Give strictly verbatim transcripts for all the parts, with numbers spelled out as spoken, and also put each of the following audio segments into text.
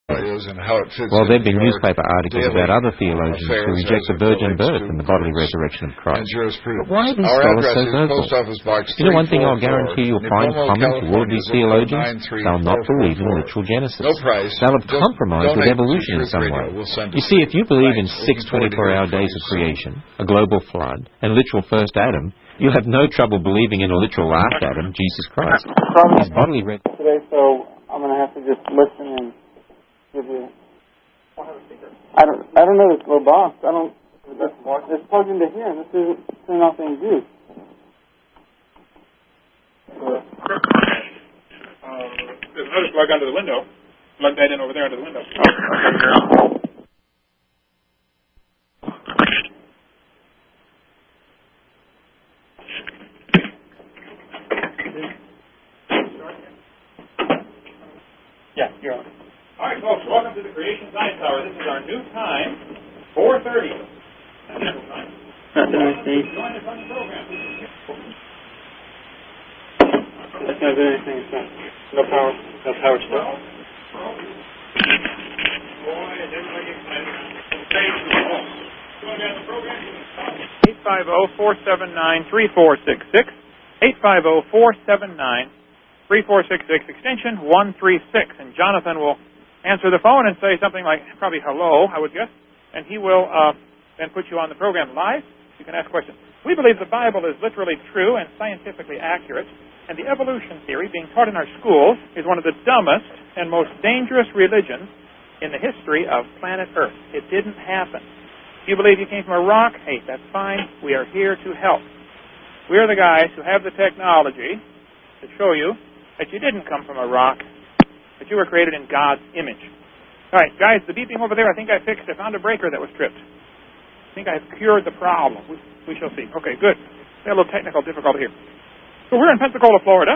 is and how it fits. Well, there have been newspaper articles about other theologians who reject the virgin birth and the bodily resurrection of Christ. But why are these scholars so vocal? You know one thing I'll guarantee you'll find common to all of these theologians? They'll not believe in literal Genesis. They'll have compromised with evolution in some way. You see, if you believe in six twenty-four hour days of creation, a global flood, and literal first Adam, you'll have no trouble believing in a literal last Adam, Jesus Christ. His bodily red... Today, so I'm going to have to just listen and give you... I don't, I don't know this little box. I don't... It's, it's plugged into here, and this isn't turning off any juice. Uh, there's another plug under the window. Plug that in over there under the window. Oh, yeah, you're on. All right, folks, welcome to the Creation Science Hour. This is our new time, four thirty. Central Time. Not doing anything. Join us on the program. That's not doing anything. It's not. No power. No power still. Boy, is everybody excited. eight five zero, four seven nine, three four six six. eight five zero, four seven nine, three four six six, extension one three six. And Jonathan will answer the phone and say something like, probably hello, I would guess. And he will uh, then put you on the program live. You can ask questions. We believe the Bible is literally true and scientifically accurate. And the evolution theory being taught in our schools is one of the dumbest and most dangerous religions in the history of planet Earth. It didn't happen. If you believe you came from a rock, hey, that's fine. We are here to help. We're the guys who have the technology to show you that you didn't come from a rock, that you were created in God's image. All right, guys, the beeping over there, I think I fixed. I found a breaker that was tripped. I think I've cured the problem. We, we shall see. Okay, good. We had a little technical difficulty here. So we're in Pensacola, Florida.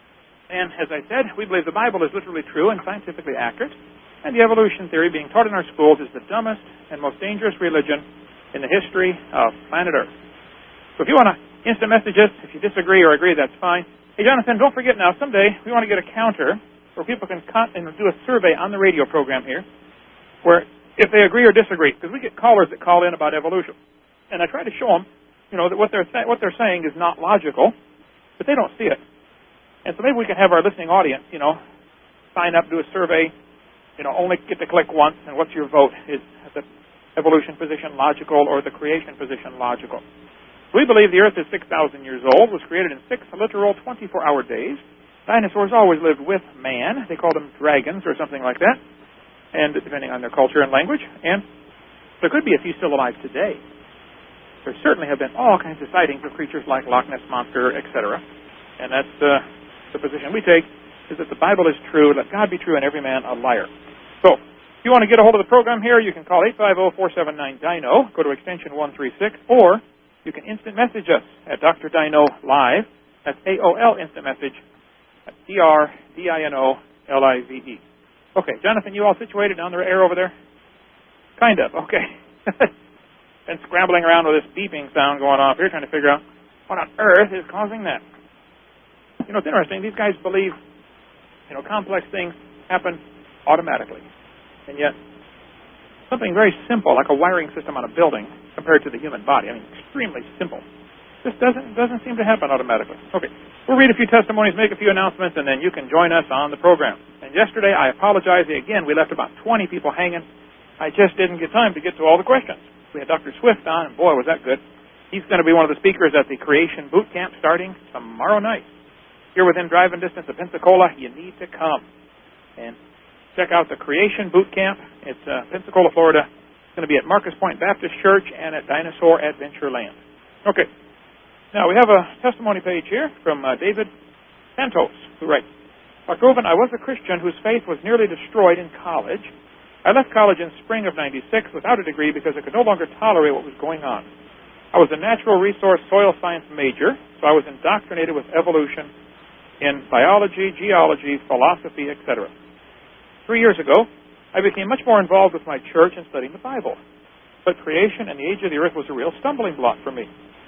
And as I said, we believe the Bible is literally true and scientifically accurate. And the evolution theory being taught in our schools is the dumbest and most dangerous religion in the history of planet Earth. So if you want to instant message us, if you disagree or agree, that's fine. Hey, Jonathan, don't forget now, someday we want to get a counter where people can cut and do a survey on the radio program here where if they agree or disagree, because we get callers that call in about evolution. And I try to show them, you know, that what they're, th- what they're saying is not logical, but they don't see it. And so maybe we can have our listening audience, you know, sign up, do a survey, you know, only get to click once, and what's your vote? Is the evolution position logical or the creation position logical? We believe the Earth is six thousand years old, was created in six literal twenty-four hour days. Dinosaurs always lived with man. They called them dragons or something like that, and depending on their culture and language. And there could be a few still alive today. There certainly have been all kinds of sightings of creatures like Loch Ness Monster, et cetera. And that's uh, the position we take, is that the Bible is true, let God be true, and every man a liar. So, if you want to get a hold of the program here, you can call eight five zero, four seven nine, D I N O, go to extension one three six, or you can instant message us at Doctor Dino Live. That's A O L instant message at D R D I N O L I V E. Okay, Jonathan, you all situated on the air over there? Kind of, okay. Been scrambling around with this beeping sound going off here, trying to figure out what on earth is causing that. You know, it's interesting. These guys believe, you know, complex things happen automatically. And yet, something very simple, like a wiring system on a building, compared to the human body, I mean, extremely simple, just doesn't doesn't seem to happen automatically. Okay, we'll read a few testimonies, make a few announcements, and then you can join us on the program. And yesterday, I apologize. Again, we left about twenty people hanging. I just didn't get time to get to all the questions. We had Doctor Swift on, and boy, was that good. He's going to be one of the speakers at the Creation Boot Camp starting tomorrow night. If you're within driving distance of Pensacola, you need to come and check out the Creation Boot Camp. It's uh, Pensacola, Florida. It's going to be at Marcus Point Baptist Church and at Dinosaur Adventure Land. Okay. Now, we have a testimony page here from uh, David Santos, who writes, Doctor Oven, I was a Christian whose faith was nearly destroyed in college. I left college in spring of ninety-six without a degree because I could no longer tolerate what was going on. I was a natural resource soil science major, so I was indoctrinated with evolution in biology, geology, philosophy, et cetera. Three years ago, I became much more involved with my church and studying the Bible. But creation and the age of the earth was a real stumbling block for me.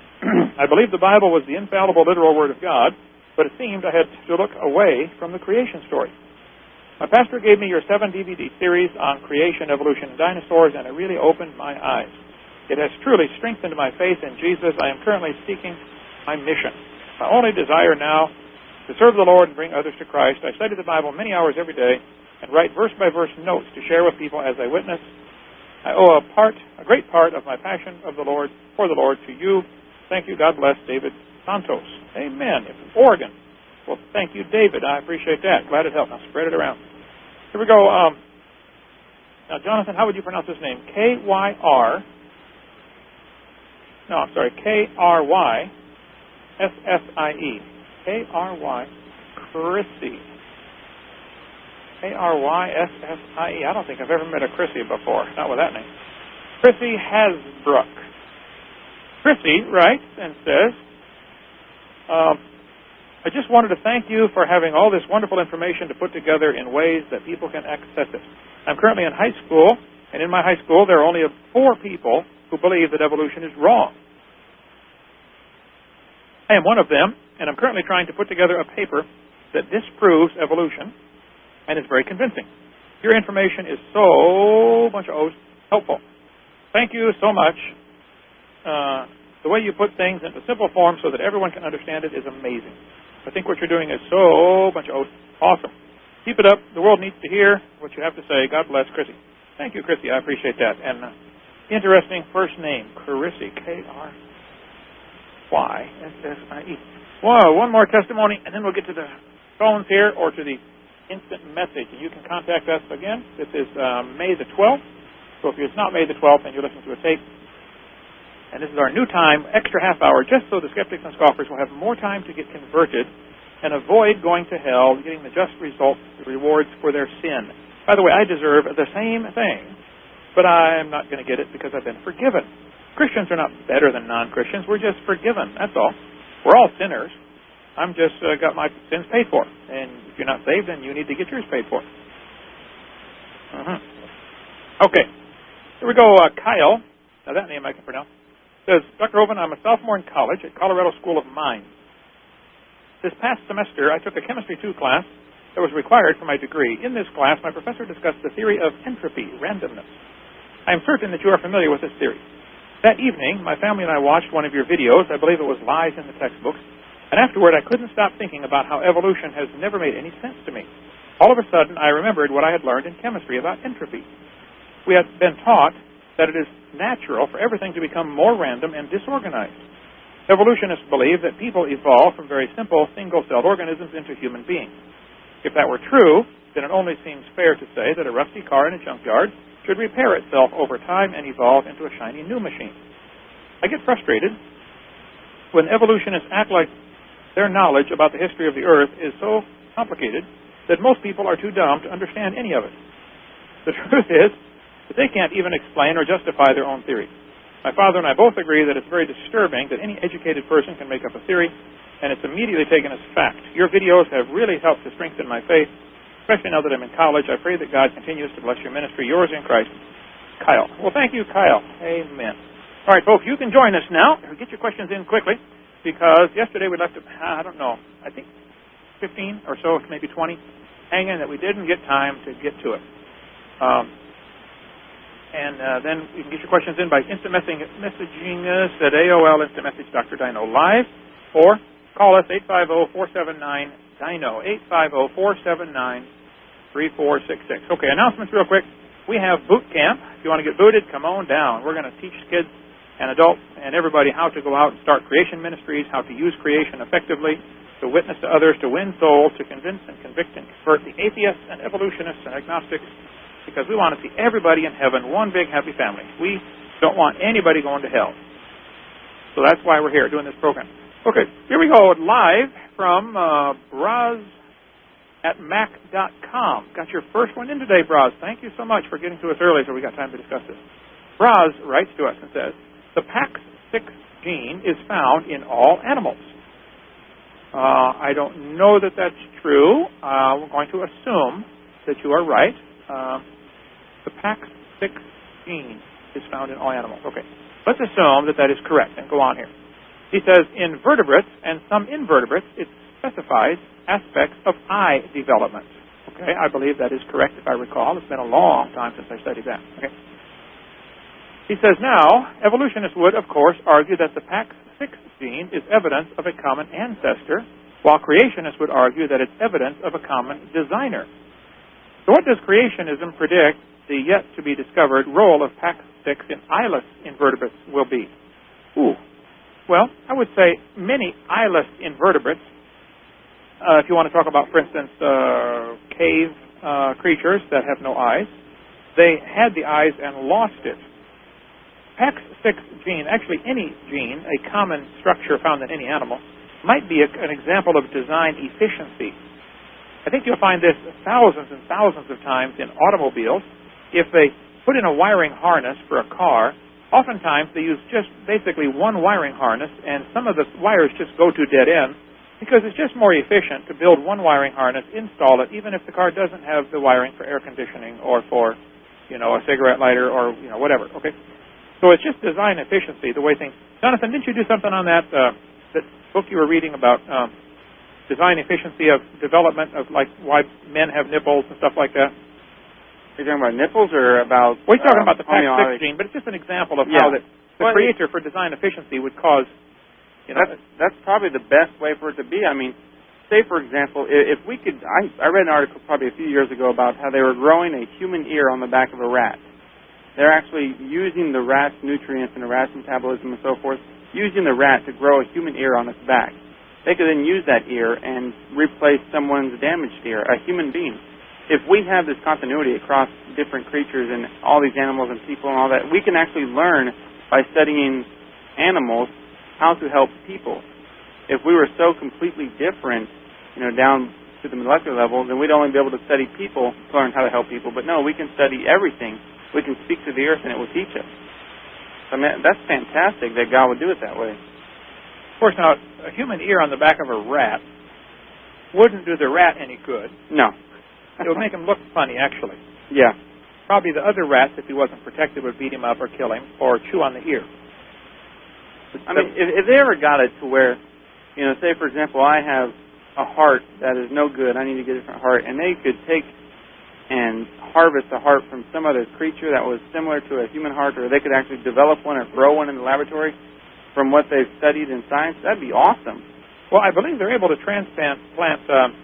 I believed the Bible was the infallible, literal Word of God, but it seemed I had to look away from the creation story. My pastor gave me your seven D V D series on creation, evolution, and dinosaurs, and it really opened my eyes. It has truly strengthened my faith in Jesus. I am currently seeking my mission. My only desire now is to serve the Lord and bring others to Christ. I study the Bible many hours every day and write verse-by-verse notes to share with people as I witness. I owe a part, a great part of my passion of the Lord, for the Lord, to you. Thank you. God bless, David Santos. Amen. It's from Oregon. Well, thank you, David. I appreciate that. Glad it helped. Now spread it around. Here we go. Um, now, Jonathan, how would you pronounce his name? K Y R. No, I'm sorry. K R Y S S I E. K R Y. Chrissy. K R Y S S I E. I don't think I've ever met a Chrissy before. Not with that name. Chrissy Hasbrook. Chrissy writes and says, um, I just wanted to thank you for having all this wonderful information to put together in ways that people can access it. I'm currently in high school, and in my high school there are only four people who believe that evolution is wrong. I am one of them, and I'm currently trying to put together a paper that disproves evolution, and is very convincing. Your information is so bunch of O's helpful. Thank you so much. Uh, the way you put things into simple form so that everyone can understand it is amazing. I think what you're doing is so bunch of O's awesome. Keep it up. The world needs to hear what you have to say. God bless, Chrissy. Thank you, Chrissy. I appreciate that. And uh, interesting first name, Chrissy, K R Y S S I E. Whoa, one more testimony, and then we'll get to the phones here or to the instant message. And you can contact us again. This is uh, May the twelfth. So if it's not May the twelfth and you're listening to a tape, and this is our new time, extra half hour, just so the skeptics and scoffers will have more time to get converted and avoid going to hell, getting the just results, the rewards for their sin. By the way, I deserve the same thing, but I'm not going to get it because I've been forgiven. Christians are not better than non-Christians. We're just forgiven. That's all. We're all sinners. I'm just uh, got my sins paid for. And if you're not saved, then you need to get yours paid for. Uh-huh. Okay. Here we go. Uh, Kyle. Now that name I can pronounce. Says, Doctor Hovind, I'm a sophomore in college at Colorado School of Mines. This past semester, I took a Chemistry two class that was required for my degree. In this class, my professor discussed the theory of entropy, randomness. I am certain that you are familiar with this theory. That evening, my family and I watched one of your videos. I believe it was Lies in the Textbooks. And afterward, I couldn't stop thinking about how evolution has never made any sense to me. All of a sudden, I remembered what I had learned in chemistry about entropy. We had been taught that it is natural for everything to become more random and disorganized. Evolutionists believe that people evolve from very simple single-celled organisms into human beings. If that were true, then it only seems fair to say that a rusty car in a junkyard should repair itself over time and evolve into a shiny new machine. I get frustrated when evolutionists act like their knowledge about the history of the Earth is so complicated that most people are too dumb to understand any of it. The truth is that they can't even explain or justify their own theory. My father and I both agree that it's very disturbing that any educated person can make up a theory, and it's immediately taken as fact. Your videos have really helped to strengthen my faith, especially now that I'm in college. I pray that God continues to bless your ministry. Yours in Christ, Kyle. Well, thank you, Kyle. Amen. All right, folks, you can join us now. Get your questions in quickly, because yesterday we left, I don't know, I think fifteen or so, maybe twenty, hanging that we didn't get time to get to it. Um, And uh, then you can get your questions in by instant messaging, messaging us at A O L Instant Message Doctor Dino Live, or call us eight five zero, four seven nine, D I N O, eight five zero, four seven nine, three four six six. Okay, announcements real quick. We have boot camp. If you want to get booted, come on down. We're going to teach kids and adults and everybody how to go out and start creation ministries, how to use creation effectively, to witness to others, to win souls, to convince and convict and convert the atheists and evolutionists and agnostics, because we want to see everybody in heaven, one big happy family. We don't want anybody going to hell. So that's why we're here doing this program. Okay, here we go, live from uh, Braz at Mac dot com. Got your first one in today, Braz. Thank you so much for getting to us early so we got time to discuss this. Braz writes to us and says, the P A X six gene is found in all animals. Uh, I don't know that that's true. Uh, we're going to assume that you are right. Um, the P A X six gene is found in all animals. Okay, let's assume that that is correct and go on here. He says, in vertebrates and some invertebrates, it specifies aspects of eye development. Okay, I believe that is correct if I recall. It's been a long time since I studied that. Okay. He says, now, evolutionists would, of course, argue that the P A X six gene is evidence of a common ancestor, while creationists would argue that it's evidence of a common designer. So what does creationism predict the yet-to-be-discovered role of P A X six in eyeless invertebrates will be? Ooh. Well, I would say many eyeless invertebrates, uh, if you want to talk about, for instance, uh, cave uh, creatures that have no eyes, they had the eyes and lost it. P A X six gene, actually any gene, a common structure found in any animal, might be a, an example of design efficiency. I think you'll find this thousands and thousands of times in automobiles. If they put in a wiring harness for a car, oftentimes they use just basically one wiring harness, and some of the wires just go to dead ends because it's just more efficient to build one wiring harness, install it, even if the car doesn't have the wiring for air conditioning or for, you know, a cigarette lighter or, you know, whatever, okay? So it's just design efficiency, the way things... Jonathan, didn't you do something on that, uh, that book you were reading about um, design efficiency of development of, like, why men have nipples and stuff like that? Are you talking about nipples or about... Well, he's talking um, about the P A X six gene, but it's just an example of yeah. how the, the well, creator for design efficiency would cause, you know... That's, that's probably the best way for it to be. I mean, say, for example, if we could... I, I read an article probably a few years ago about how they were growing a human ear on the back of a rat. They're actually using the rat's nutrients and the rat's metabolism and so forth, using the rat to grow a human ear on its back. They could then use that ear and replace someone's damaged ear, a human being. If we have this continuity across different creatures and all these animals and people and all that, we can actually learn by studying animals how to help people. If we were so completely different, you know, down to the molecular level, then we'd only be able to study people to learn how to help people. But no, we can study everything. We can speak to the earth and it will teach us. I mean, that's fantastic that God would do it that way. Of course, now, a human ear on the back of a rat wouldn't do the rat any good. No. It would make him look funny, actually. Yeah. Probably the other rats, if he wasn't protected, would beat him up or kill him or chew on the ear. I mean, if, if they ever got it to where, you know, say, for example, I have a heart that is no good, I need to get a different heart, and they could take and harvest a heart from some other creature that was similar to a human heart, or they could actually develop one or grow one in the laboratory from what they've studied in science, that'd be awesome. Well, I believe they're able to transplant, plant, um,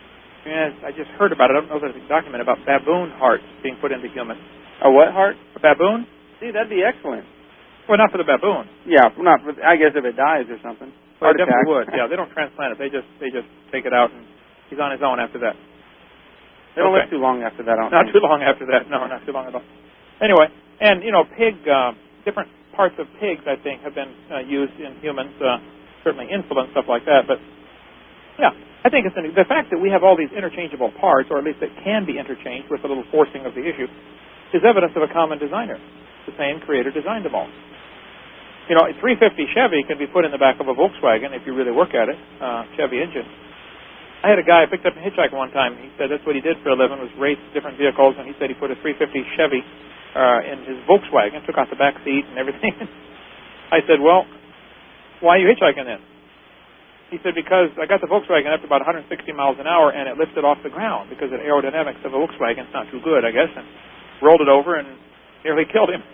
I just heard about it, I don't know if there's a document about baboon hearts being put into humans. A what heart? A baboon? See, that'd be excellent. Well, not for the baboon. Yeah, not for, I guess if it dies or something. Well, it definitely would. Yeah, they don't transplant it. They just they just take it out, and he's on his own after that. They don't okay. live too long after that, I don't Not think. too long after that. No, not too long at all. Anyway, and, you know, pig, uh, different parts of pigs, I think, have been uh, used in humans, uh, certainly insulin, stuff like that. But, yeah, I think it's an, the fact that we have all these interchangeable parts, or at least that can be interchanged with a little forcing of the issue, is evidence of a common designer. The same creator designed them all. You know, a three fifty Chevy can be put in the back of a Volkswagen if you really work at it, uh, Chevy engine. I had a guy I picked up a hitchhike one time. He said that's what he did for a living, was race different vehicles, and he said he put a three fifty Chevy uh, in his Volkswagen, took out the back seat and everything. I said, well, why are you hitchhiking then? He said, because I got the Volkswagen up to about one hundred sixty miles an hour, and it lifted off the ground because the aerodynamics of a Volkswagen is not too good, I guess, and rolled it over and nearly killed him.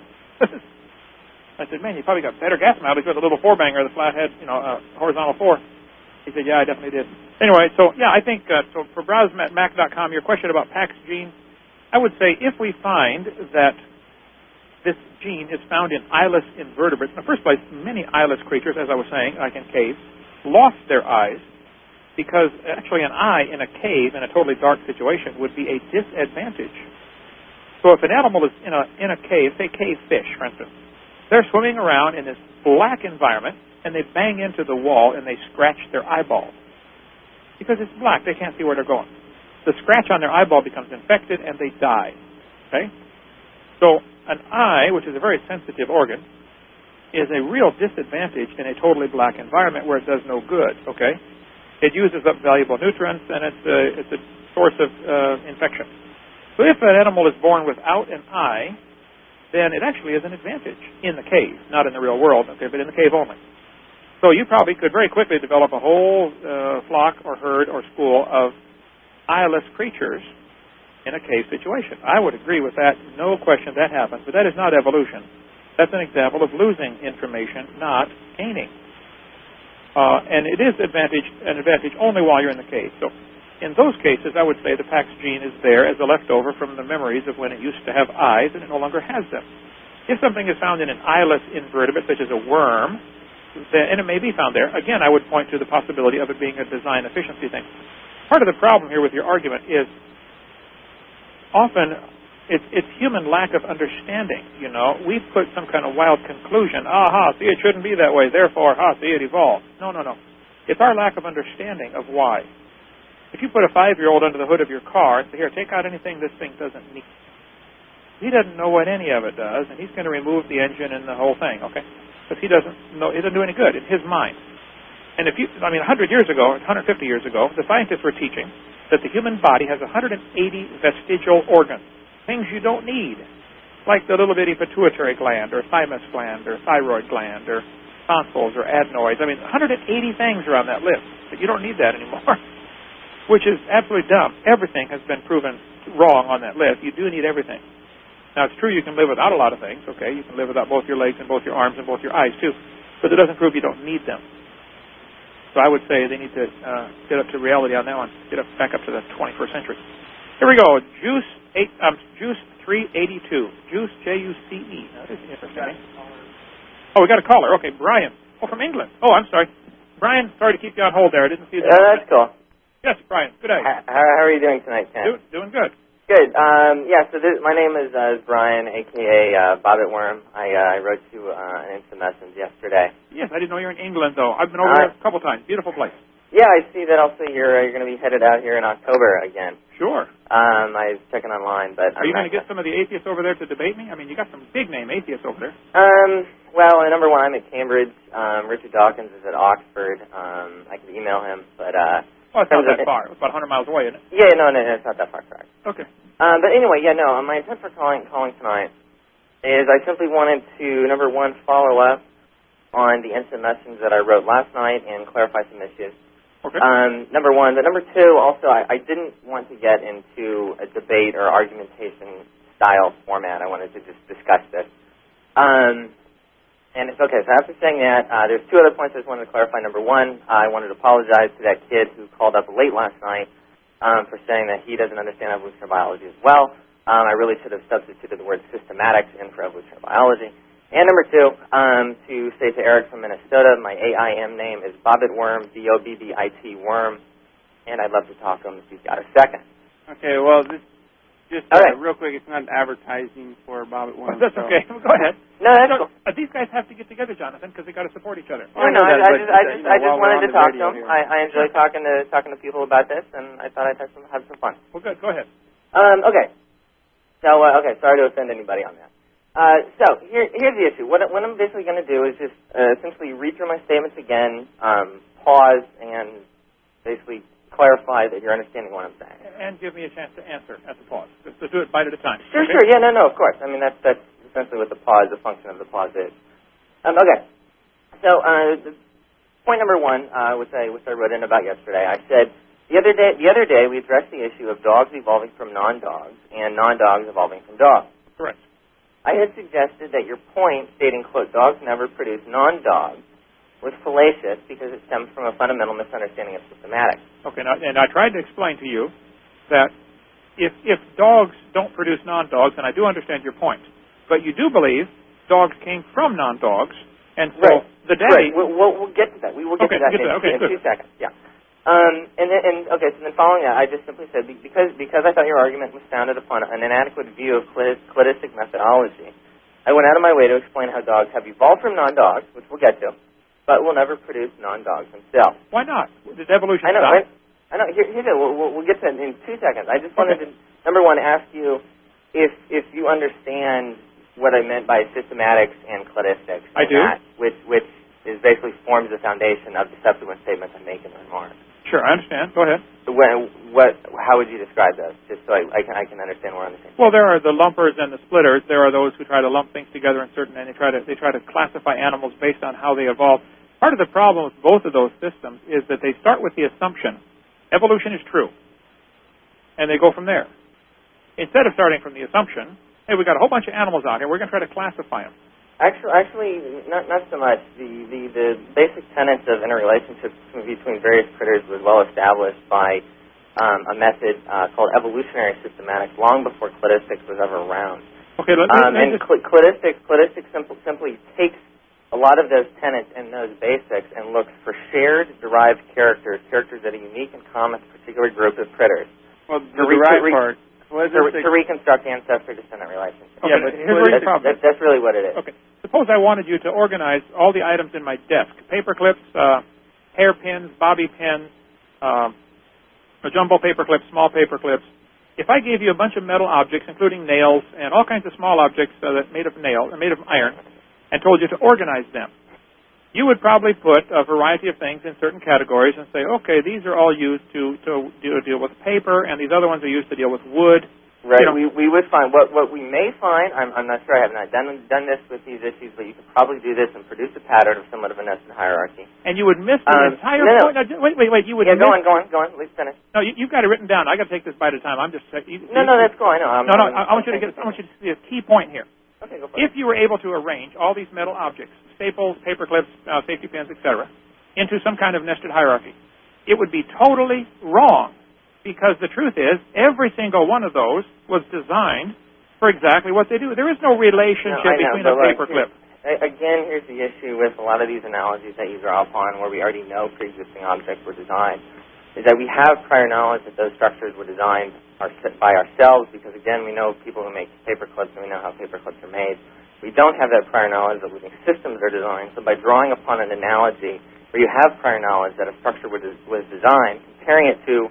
I said, man, you probably got better gas mileage with a little four-banger, the flathead, you know, uh, horizontal four. He said, yeah, I definitely did. Anyway, so, yeah, I think, uh, so for browse mac dot com, your question about P A X gene, I would say if we find that this gene is found in eyeless invertebrates, in the first place, many eyeless creatures, as I was saying, like in caves, lost their eyes because actually an eye in a cave, in a totally dark situation, would be a disadvantage. So if an animal is in a, in a cave, say cave fish, for instance, they're swimming around in this black environment, and they bang into the wall and they scratch their eyeball. Because it's black, they can't see where they're going. The scratch on their eyeball becomes infected and they die. Okay? So an eye, which is a very sensitive organ, is a real disadvantage in a totally black environment where it does no good. Okay? It uses up valuable nutrients and it's a, it's a source of uh, infection. So if an animal is born without an eye, then it actually is an advantage in the cave, not in the real world, okay, but in the cave only. So you probably could very quickly develop a whole uh, flock or herd or school of eyeless creatures in a cave situation. I would agree with that. No question that happens. But that is not evolution. That's an example of losing information, not gaining. Uh, and it is advantage, an advantage only while you're in the cave. So in those cases, I would say the Pax gene is there as a leftover from the memories of when it used to have eyes and it no longer has them. If something is found in an eyeless invertebrate, such as a worm, then, and it may be found there, again, I would point to the possibility of it being a design efficiency thing. Part of the problem here with your argument is often it's, it's human lack of understanding, you know. We put some kind of wild conclusion. Aha, see, it shouldn't be that way. Therefore, ha, see, it evolved. No, no, no. It's our lack of understanding of why. If you put a five-year-old under the hood of your car and say, here, take out anything this thing doesn't need. He doesn't know what any of it does, and he's going to remove the engine and the whole thing, okay? Because he doesn't know, it doesn't do any good in his mind. And if you, I mean, one hundred years ago, one hundred fifty years ago, the scientists were teaching that the human body has one hundred eighty vestigial organs, things you don't need, like the little bitty pituitary gland or thymus gland or thyroid gland or tonsils or adenoids. I mean, one hundred eighty things are on that list, but you don't need that anymore, which is absolutely dumb. Everything has been proven wrong on that list. You do need everything. Now, it's true you can live without a lot of things, okay? You can live without both your legs and both your arms and both your eyes, too, but it doesn't prove you don't need them. So I would say they need to uh, get up to reality on that one, get up back up to the twenty-first century. Here we go. Juice eight, um, Juice three eighty-two. Juice J U C E. Now, this is interesting. Oh, we got a caller. Okay, Brian. Oh, from England. Oh, I'm sorry, Brian. Sorry to keep you on hold there. I didn't see that. Uh, that's cool. Yes, Brian. Good day. How, how are you doing tonight, Ken? Do, doing good. Good. Um, yeah. So this, my name is, uh, is Brian, aka uh, Bobbit Worm. I, uh, I wrote you uh, an instant message yesterday. Yes, I didn't know you were in England though. I've been over uh, there a couple times. Beautiful place. Yeah, I see that also you're uh, you're going to be headed out here in October again. Sure. Um, I was checking online, but are I'm you going to get some of the atheists over there to debate me? I mean, you got some big name atheists over there. Um. Well, uh, number one, I'm at Cambridge. Um, Richard Dawkins is at Oxford. Um, I could email him, but uh. Oh, it's not that far. It's about one hundred miles away, isn't it? Yeah, no, no, no, it's not that far, correct. Okay. Um, but anyway, yeah, no, my intent for calling calling tonight is I simply wanted to, number one, follow up on the instant message that I wrote last night and clarify some issues. Okay. Um, number one. But number two, also, I, I didn't want to get into a debate or argumentation style format. I wanted to just discuss this. Um, and it's okay. So after saying that, uh, there's two other points I just wanted to clarify. Number one, I wanted to apologize to that kid who called up late last night um, for saying that he doesn't understand evolutionary biology as well. Um, I really should have substituted the word systematics in for evolutionary biology. And number two, um, to say to Eric from Minnesota, my A I M name is Bobbit Worm, B O B B I T Worm, and I'd love to talk to him if he's got a second. Okay, well, this, just uh, right. real quick, it's not advertising for Bobbit Worm. Oh, that's so. okay. Go ahead. No, that's so, cool. Uh, these guys have to get together, Jonathan, because they got to support each other. No, no, I, I, just, I just, I just wanted to talk to him. I, I enjoy talking to talking to people about this, and I thought I'd have some have some fun. Well, good. Go ahead. Um, okay. So, uh, okay, sorry to offend anybody on that. Uh, so, here, here's the issue. What, what I'm basically going to do is just uh, essentially read through my statements again, um, pause, and basically clarify that you're understanding what I'm saying. And give me a chance to answer at the pause. Just to do it bite at a time. Sure, okay? sure. Yeah, no, no, of course. I mean, that's, that's essentially what the pause, the function of the pause is. Um, okay. So, uh, the point number one, uh, which I, which I wrote in about yesterday, I said, the other day, the other day we addressed the issue of dogs evolving from non-dogs and non-dogs evolving from dogs. Correct. I had suggested that your point, stating, quote, dogs never produce non-dogs, was fallacious because it stems from a fundamental misunderstanding of systematics. Okay, now, and I tried to explain to you that if if dogs don't produce non-dogs, and I do understand your point, but you do believe dogs came from non-dogs, and so right. the daddy... Right. We'll, we'll, we'll get to that. We will get okay, to that get in, to that. Okay, in good. two seconds. Yeah. Um, and, then, and okay, so then following that, I just simply said, because because I thought your argument was founded upon an inadequate view of cladistic methodology, I went out of my way to explain how dogs have evolved from non-dogs, which we'll get to, but will never produce non-dogs themselves. Why not? Does evolution I know, stop? right? I know. Here, here's it. We'll, we'll, we'll get to it in two seconds. I just wanted okay. to, number one, ask you if if you understand what I meant by systematics and cladistics. I do. That, which which is basically forms the foundation of the subsequent statements I make in the remarks. Sure, I understand. Go ahead. When, what? How would you describe those? Just so I, I can I can understand where I'm saying. Well, there are the lumpers and the splitters. There are those who try to lump things together in certain, and they try to they try to classify animals based on how they evolve. Part of the problem with both of those systems is that they start with the assumption evolution is true, and they go from there. instead of starting from the assumption, hey, we've got a whole bunch of animals out here, we're going to try to classify them. Actually, actually, not not so much. The, the, the basic tenets of interrelationships between various critters was well established by um, a method uh, called evolutionary systematics long before cladistics was ever around. Okay, let me, um, let me and just... cl- cladistics, cladistics simple, simply takes a lot of those tenets and those basics and looks for shared derived characters, characters that are unique and common to a particular group of critters. Well, the derived re- part. To, to reconstruct ancestor-descendant relationships. Okay, yeah, but here's where your problem is. That's really what it is. Okay. Suppose I wanted you to organize all the items in my desk: paper clips, uh, hairpins, bobby pins, um, jumbo paper clips, small paper clips. If I gave you a bunch of metal objects, including nails and all kinds of small objects uh, that made of nail, made of iron, and told you to organize them, you would probably put a variety of things in certain categories and say, okay, these are all used to, to deal, deal with paper, and these other ones are used to deal with wood. Right. You know, we we would find what what we may find. I'm I'm not sure. I have not done done this with these issues, but you could probably do this and produce a pattern of somewhat of a nested hierarchy. And you would miss the um, entire no, no. point. Now, wait, wait, wait. You would. Yeah, miss... go on, go on, go on. Let's finish. No, you, you've got it written down. I got to take this bite at a time. I'm just. You, no, you, no, that's cool. I know. I'm, no, no. I'm, I, I want you to get. I want you to see a key point here. Okay, go for If it. you were able to arrange all these metal objects, staples, paper clips, uh, safety pins, et cetera, into some kind of nested hierarchy, it would be totally wrong, because the truth is every single one of those was designed for exactly what they do. There is no relationship no, know, between a paper clip. Again, here's the issue with a lot of these analogies that you draw upon where we already know pre-existing objects were designed, is that we have prior knowledge that those structures were designed our, by ourselves, because, again, we know people who make paper clips and we know how paper clips are made. We don't have that prior knowledge that living systems are designed, so by drawing upon an analogy where you have prior knowledge that a structure was designed, comparing it to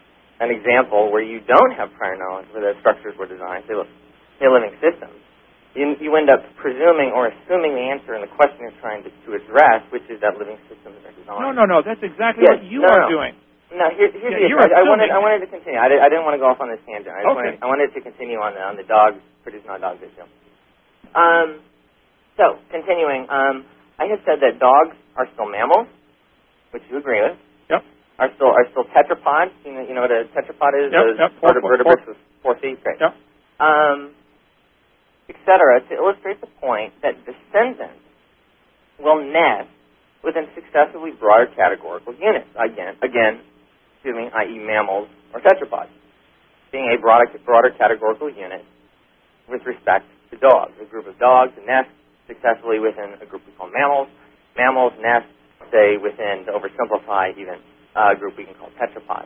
an example where you don't have prior knowledge where those structures were designed, say, say living systems, you, you end up presuming or assuming the answer in the question you're trying to, to address, which is that living systems are designed. No, no, no, that's exactly yes, what you no, are no. doing. No, here, here's yeah, the issue. I, I wanted, I wanted to continue. I, did, I didn't want to go off on this tangent. I, just okay. wanted, I wanted to continue on the, on the dogs, produce not dogs issue. Um, so, continuing, um, I had said that dogs are still mammals, which you agree with. Yep. Are still are still tetrapods. You know, you know what a tetrapod is? Yep, Those yep. Four, four, vertebrates four. with four feet. Great. Yep. Um, et cetera, to illustrate the point that descendants will nest within successively broader categorical units. Again, again, excuse me, that is mammals or tetrapods, being a broader, broader categorical unit with respect to dogs. A group of dogs nest successfully within a group we call mammals. Mammals nest, say, within, to oversimplify even, uh, a group we can call tetrapods.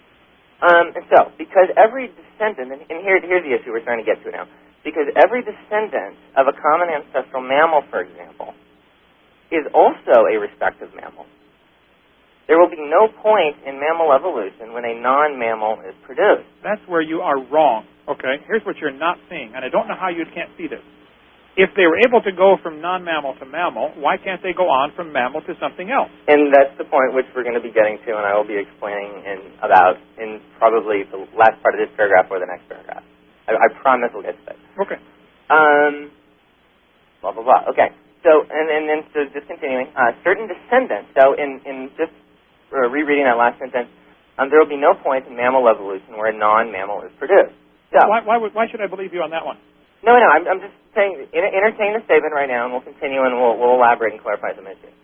Um, and so, because every descendant, and, and here, here's the issue we're trying to get to now, because every descendant of a common ancestral mammal, for example, is also a respective mammal. There will be no point in mammal evolution when a non-mammal is produced. That's where you are wrong, okay? Here's what you're not seeing, and I don't know how you can't see this. If they were able to go from non-mammal to mammal, why can't they go on from mammal to something else? And that's the point which we're going to be getting to, and I will be explaining in about in probably the last part of this paragraph or the next paragraph. I, I promise we'll get to that. Okay. Um, blah, blah, blah. Okay. So, and, and then, so just continuing, uh, certain descendants, so in, in just uh, rereading that last sentence, um, there will be no point in mammal evolution where a non-mammal is produced. So, why, why, would, why should I believe you on that one? No, no, I'm, I'm just saying, entertain the statement right now, and we'll continue and we'll, we'll elaborate and clarify some issues.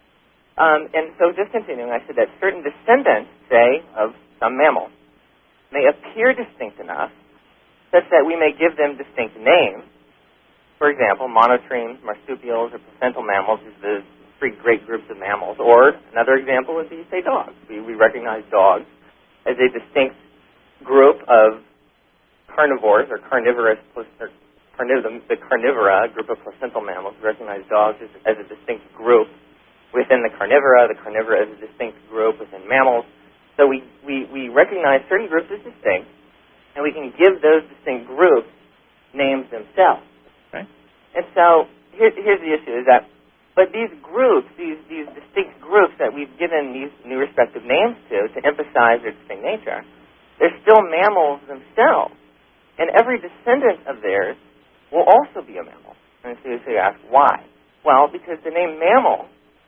Um, and so just continuing, I said that certain descendants, say, of some mammals, may appear distinct enough such that we may give them distinct names. For example, monotremes, marsupials, or placental mammals is the three great groups of mammals. Or another example would be, say, dogs. We, we recognize dogs as a distinct group of carnivores or carnivorous, or carniv- the carnivora, group of placental mammals. We recognize dogs as, as a distinct group within the carnivora. The carnivora is a distinct group within mammals. So we, we, we recognize certain groups as distinct, and we can give those distinct groups names themselves. Okay. And so here, here's the issue, is that, but these groups, these, these distinct groups that we've given these new respective names to, to emphasize their distinct nature, they're still mammals themselves. And every descendant of theirs will also be a mammal. And so you ask, why? Well, because the name mammal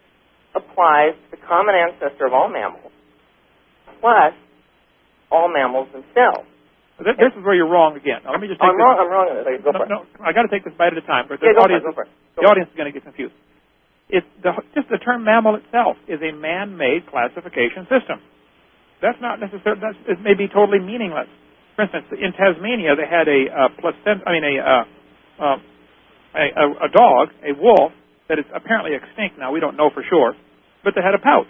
applies to the common ancestor of all mammals, plus all mammals themselves. This, this is where you're wrong again. Now, let me just take I'm this. wrong. I'm wrong. Go no, for it. No, I got to take this bite at a time. But yeah, the go audience, for it. Go for it. Go the audience is going to get confused. It's the, just the term mammal itself is a man-made classification system. That's not necessarily. That's, it may be totally meaningless. For instance, in Tasmania, they had a uh, placenta. I mean, a, uh, uh, a a a dog, a wolf that is apparently extinct now. We don't know for sure, but they had a pouch,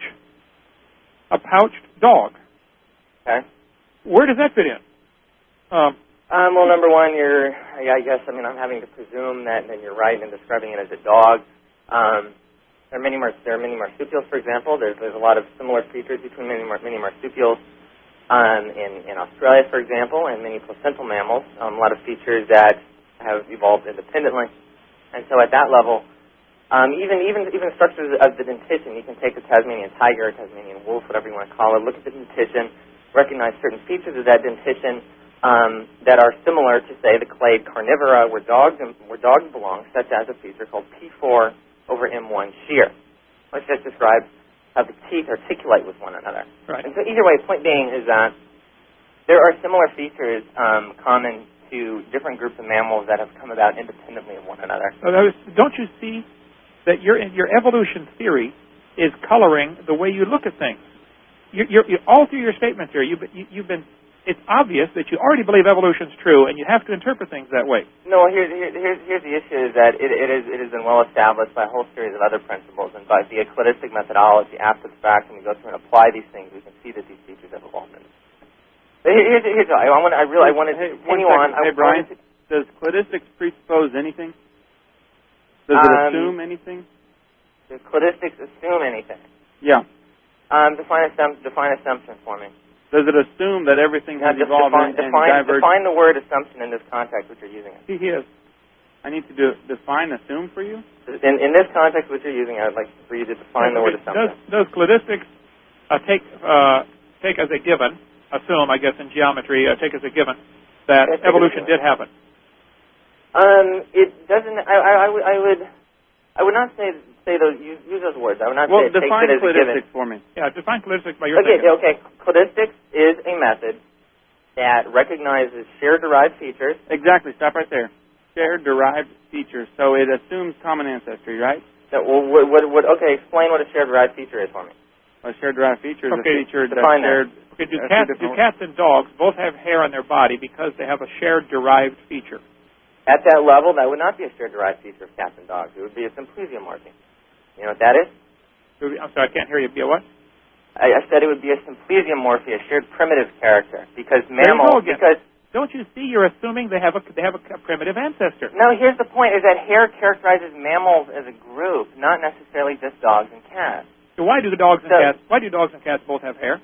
a pouched dog. Okay. Where does that fit in? Um, um, well, number one, you're. I guess. I mean, I'm having to presume that then you're right in describing it as a dog. Um, there are many mars- there are many marsupials, for example. There's there's a lot of similar features between many mar- many marsupials. Um, in, in Australia, for example, and many placental mammals, um, a lot of features that have evolved independently. And so at that level, um, even even even structures of the dentition, you can take the Tasmanian tiger, Tasmanian wolf, whatever you want to call it, look at the dentition, recognize certain features of that dentition um, that are similar to, say, the clade carnivora, where dogs, where dogs belong, such as a feature called P four over M one shear, which just describes how the teeth articulate with one another. Right. And so either way, point being is that there are similar features um, common to different groups of mammals that have come about independently of one another. So was, don't you see that your your evolution theory is coloring the way you look at things? You're, you're, you're, all through your statements here, you've, you, you've been. It's obvious that you already believe evolution's true, and you have to interpret things that way. No, here's here, here's here's the issue: is that it it is it has been well established by a whole series of other principles, and by the Euclidistic methodology. After the fact, when we go through and apply these things, we can see that these features have evolved. But here's here's I want I really I wanted to hey, continue on. I, Hey, Brian, to, does cladistics presuppose anything? Does it um, assume anything? Does cladistics assume anything? Yeah. Um, define assum- define assumption for me. Does it assume that everything has just evolved define, and, and define, diverged? define the word assumption in this context which you're using it. He is. I need to do, define assume for you? In, in this context which you're using, I would like for you to define the word assumption. Does, does cladistics uh, take uh, take as a given, assume, I guess, in geometry, uh, take as a given that That's evolution did happen? Um, it doesn't. I, I, I, would, I would. I would not say say those. Use, use those words. I would not well, say it takes define it as a given. cladistics for me. Yeah, define cladistics by your Okay. thinking. Okay. Cladistics is a method that recognizes shared derived features. Exactly. Stop right there. Shared derived features. So it assumes common ancestry, right? That well, what, what, what, okay. Explain what a shared derived feature is for me. A shared derived feature is okay. a feature that's Define shared. That. Okay, do, cats, do cats and dogs both have hair on their body because they have a shared derived feature? At that level, that would not be a shared derived feature of cats and dogs. It would be a symplesiomorphy. You know what that is? I'm sorry, I can't hear you. Be a what? I, I said it would be a symplesiomorphy, a shared primitive character, because mammals. Because don't you see? You're assuming they have a they have a primitive ancestor. No, here's the point: is that hair characterizes mammals as a group, not necessarily just dogs and cats. So why do the dogs and so, cats? Why do dogs and cats both have hair?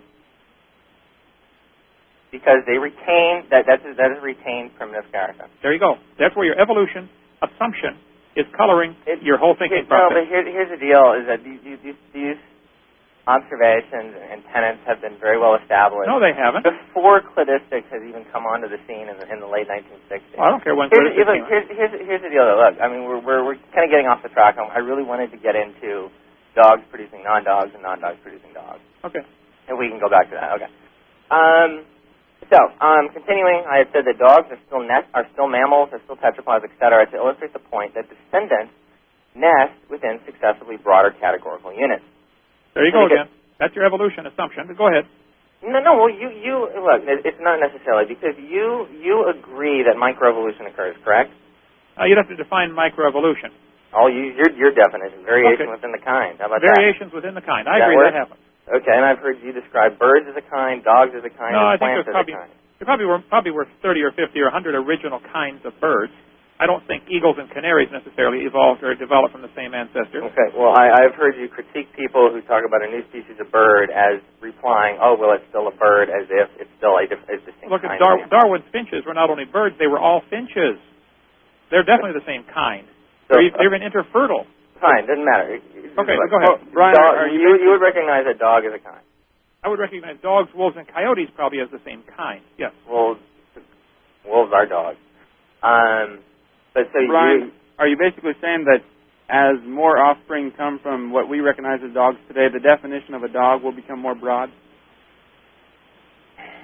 Because they retain that. That's a, that is a retained primitive character. There you go. That's where your evolution assumption is coloring it, your whole thinking it, process. No, but here, here's the deal: is that these these, these observations and tenets have been very well established. No, they haven't. Before cladistics has even come onto the scene in the, in the late nineteen sixties. Well, I don't care when here's, cladistics look, here's, here's, here's the deal, though. Look, I mean, we're we're, we're kind of getting off the track. I really wanted to get into dogs producing non-dogs and non-dogs producing dogs. Okay. And we can go back to that. Okay. Um, so, um, continuing, I had said that dogs are still nest, are still mammals, are still tetrapods, et cetera, to illustrate the point that descendants nest within successively broader categorical units. There you go again. That's your evolution assumption. But go ahead. No, no. Well, you, you look. It's not necessarily because you you agree that microevolution occurs, correct? Uh, you'd have to define microevolution. I'll use your your definition. Variation okay. within the kind. How about Variations that? within the kind. I that agree work? that happens. Okay, and I've heard you describe birds as a kind, dogs as a kind, no, and I think plants there's as probably, a kind. There probably were probably were thirty or fifty or a hundred original kinds of birds. I don't think eagles and canaries necessarily evolved or developed from the same ancestor. Okay, well, I, I've heard you critique people who talk about a new species of bird as replying, oh, well, it's still a bird, as if it's still a, dif- a distinct Look, kind. at Dar- Darwin's finches were not only birds, they were all finches. They're definitely the same kind. So, they're, they're even interfertile. Fine, doesn't matter. Okay, like, go ahead. Oh, Brian, dog, are you, you, you would recognize a dog as a kind. I would recognize dogs, wolves, and coyotes probably as the same kind. Yes. Wolves, wolves are dogs. Um, but so Brian, you, are you basically saying that as more offspring come from what we recognize as dogs today, the definition of a dog will become more broad?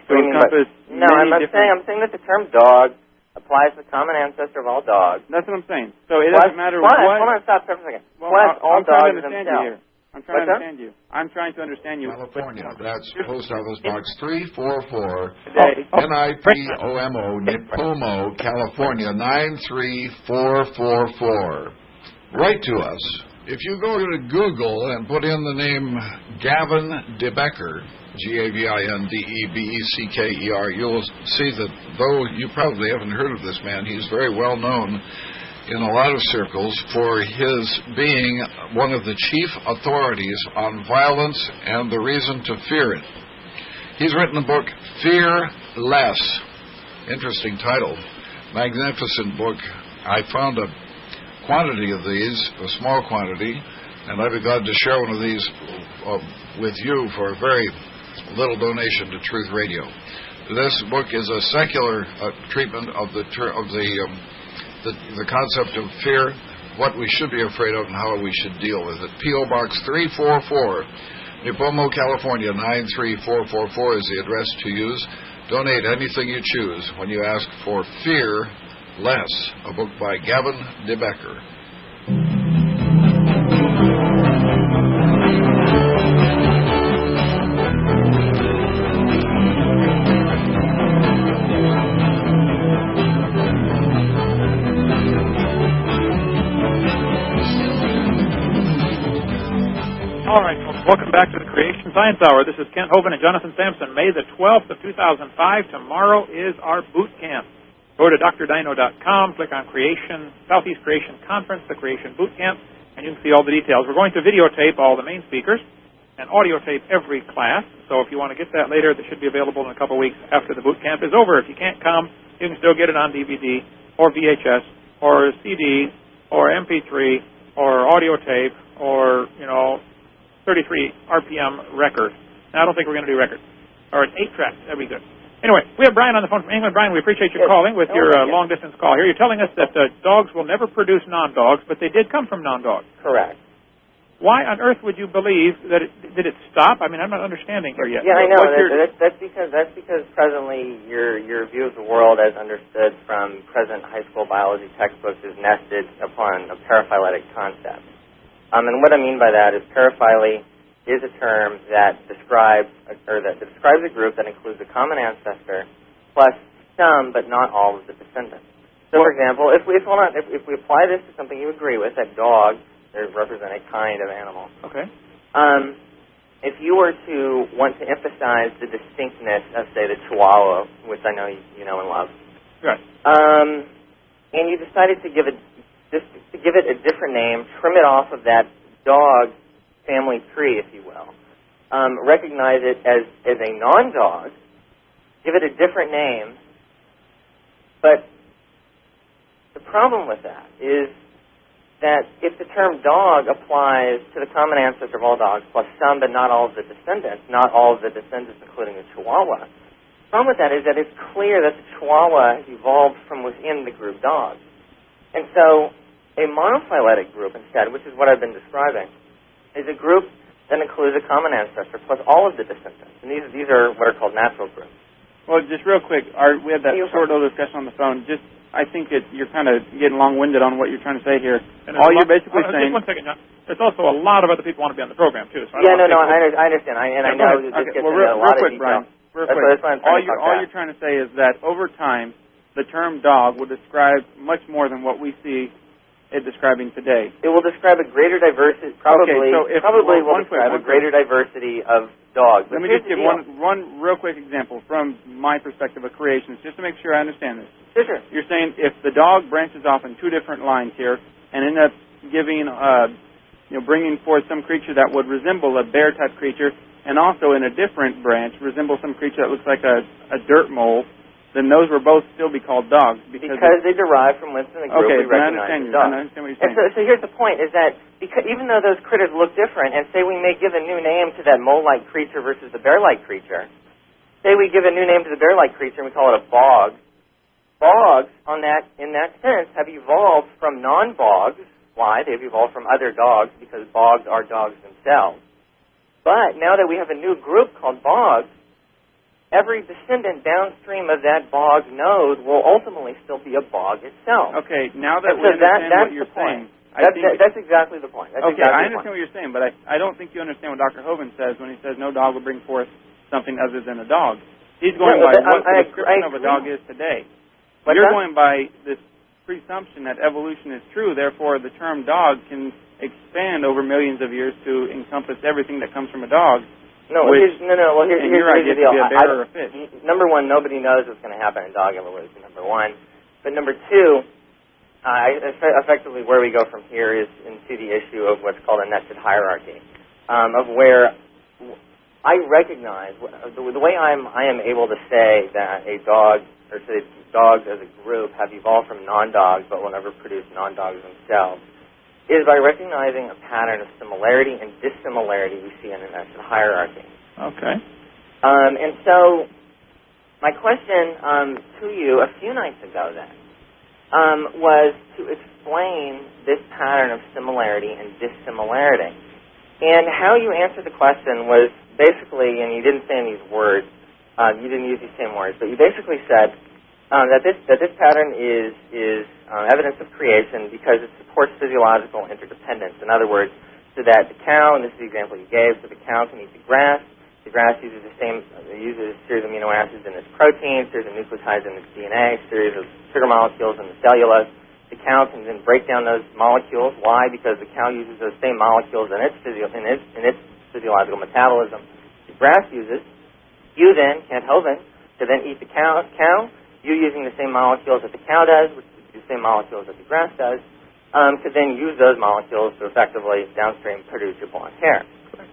to encompass by, No, I'm not saying, I'm saying that the term dog applies to the common ancestor of all dogs. That's what I'm saying. So it plus, doesn't matter plus, what... Hold on, stop, stop for a second. Well, plus all I'm dogs trying to understand themselves. you here. I'm trying What's to understand that? you. I'm trying to understand you. California. That's Post Office Box three four four, oh, N I P O M O, Nipomo, California, nine three four four four. Write to us. If you go to Google and put in the name Gavin DeBecker, G A V I N D E B E C K E R, you'll see that though you probably haven't heard of this man, he's very well known in a lot of circles for his being one of the chief authorities on violence and the reason to fear it. He's written a book, Fear Less. Interesting title. Magnificent book. I found a quantity of these, a small quantity, and I'd be glad to share one of these uh, with you for a very little donation to Truth Radio. This book is a secular uh, treatment of the ter- of the um, The, the concept of fear, what we should be afraid of, and how we should deal with it. P O. Box three four four, Nipomo, California, nine three four four four is the address to use. Donate anything you choose when you ask for Fear Less, a book by Gavin DeBecker. All right, folks, welcome back to the Creation Science Hour. This is Kent Hovind and Jonathan Sampson. May the twelfth of two thousand five. Tomorrow is our boot camp. Go to D R dino dot com, click on Creation, Southeast Creation Conference, the Creation Boot Camp, and you can see all the details. We're going to videotape all the main speakers and audio tape every class. So if you want to get that later, that should be available in a couple weeks after the boot camp is over. If you can't come, you can still get it on D V D or V H S or C D or M P three or audio tape or, you know, thirty-three R P M record. Now, I don't think we're going to do record. Or an eight track. That'd be good. Anyway, we have Brian on the phone from England. Brian, we appreciate you yes. calling with oh, your uh, yes. long-distance call here. You're telling us that uh, dogs will never produce non-dogs, but they did come from non-dogs. Correct. Why on earth would you believe that it, did it stop? I mean, I'm not understanding here yet. Yeah, I know. That, your... that's, that's because that's because presently your your view of the world, as understood from present high school biology textbooks, is nested upon a paraphyletic concept. Um, and what I mean by that is paraphily is a term that describes or that describes a group that includes a common ancestor plus some but not all of the descendants. So, for example, if we if, hold on, if, if we apply this to something you agree with, that dogs they represent a kind of animal. Okay. Um, if you were to want to emphasize the distinctness of, say, the Chihuahua, which I know you, you know and love, right? Um, and you decided to give it just to give it a different name, trim it off of that dog family tree, if you will. Um, recognize it as, as a non-dog, give it a different name, but the problem with that is that if the term dog applies to the common ancestor of all dogs, plus some but not all of the descendants, not all of the descendants including the Chihuahua, the problem with that is that it's clear that the Chihuahua evolved from within the group dogs. And so a monophyletic group instead, which is what I've been describing, is a group that includes a common ancestor plus all of the descendants. And these these are what are called natural groups. Well, just real quick, our, we had that short little discussion on the phone. Just, I think that you're kind of getting long-winded on what you're trying to say here. And all you're lot, basically uh, saying... Just one second. Now, there's also a lot of other people want to be on the program, too. So I yeah, no, no, I, I understand. I, and yeah, I know that this okay, gets well, into real, a lot real quick, of detail. Brian, real that's quick. What, all, you're, all you're trying to say is that over time, the term dog will describe much more than what we see it describing today. It will describe a greater diversity, probably, okay, so if, probably well, will describe quick, a greater quick. diversity of dogs. Let me just give one, one real quick example from my perspective of creations, just to make sure I understand this. Sure, sure. You're saying if the dog branches off in two different lines here and end up giving, uh, you know, bringing forth some creature that would resemble a bear-type creature, and also in a different branch resemble some creature that looks like a, a dirt mole, then those will both still be called dogs. Because, because they derive from within the group okay, we recognize I understand as you. dogs. I understand what you're saying. And so, so here's the point, is that because, even though those critters look different, and say we may give a new name to that mole-like creature versus the bear-like creature, say we give a new name to the bear-like creature and we call it a bog, bogs, on that, in that sense, have evolved from non-bogs. Why? They've evolved from other dogs because bogs are dogs themselves. But now that we have a new group called bogs, every descendant downstream of that bog node will ultimately still be a bog itself. Okay, now that and we so that, understand that's what you're the point. saying. That's, that, that's exactly the point. That's okay, exactly I understand what you're saying, but I, I don't think you understand what Doctor Hovind says when he says no dog will bring forth something other than a dog. He's going no, by but, what um, the description of a dog is today. What's You're that? going by this presumption that evolution is true, therefore the term dog can expand over millions of years to encompass everything that comes from a dog. No, which, here's, no, no. Well, here's, here's, your here's idea the deal. To be a bear I, or a fish. Number one, nobody knows what's going to happen in dog evolution. Number one, but number two, uh, effectively where we go from here is into the issue of what's called a nested hierarchy, um, of where I recognize the, the way I'm I am able to say that a dog or say dogs as a group have evolved from non-dogs but will never produce non-dogs themselves is by recognizing a pattern of similarity and dissimilarity we see in a nested hierarchy. Okay. Um, and so my question um, to you a few nights ago then um, was to explain this pattern of similarity and dissimilarity. And how you answered the question was basically, and you didn't say in these words, uh, you didn't use these same words, but you basically said um, that this that this pattern is is uh, evidence of creation because it supports physiological interdependence. In other words, so that the cow, and this is the example you gave, so the cow can eat the grass. The grass uses the same, uh, uses a series of amino acids in its protein, a series of nucleotides in its D N A, a series of sugar molecules in the cellulose. The cow can then break down those molecules. Why? Because the cow uses those same molecules in its physio- in its in its physiological metabolism. The grass uses. You then, Kent Hovind, to then eat the cow. Cow, you using the same molecules that the cow does, which is the same molecules that the grass does, um, could then use those molecules to effectively downstream produce your blonde hair.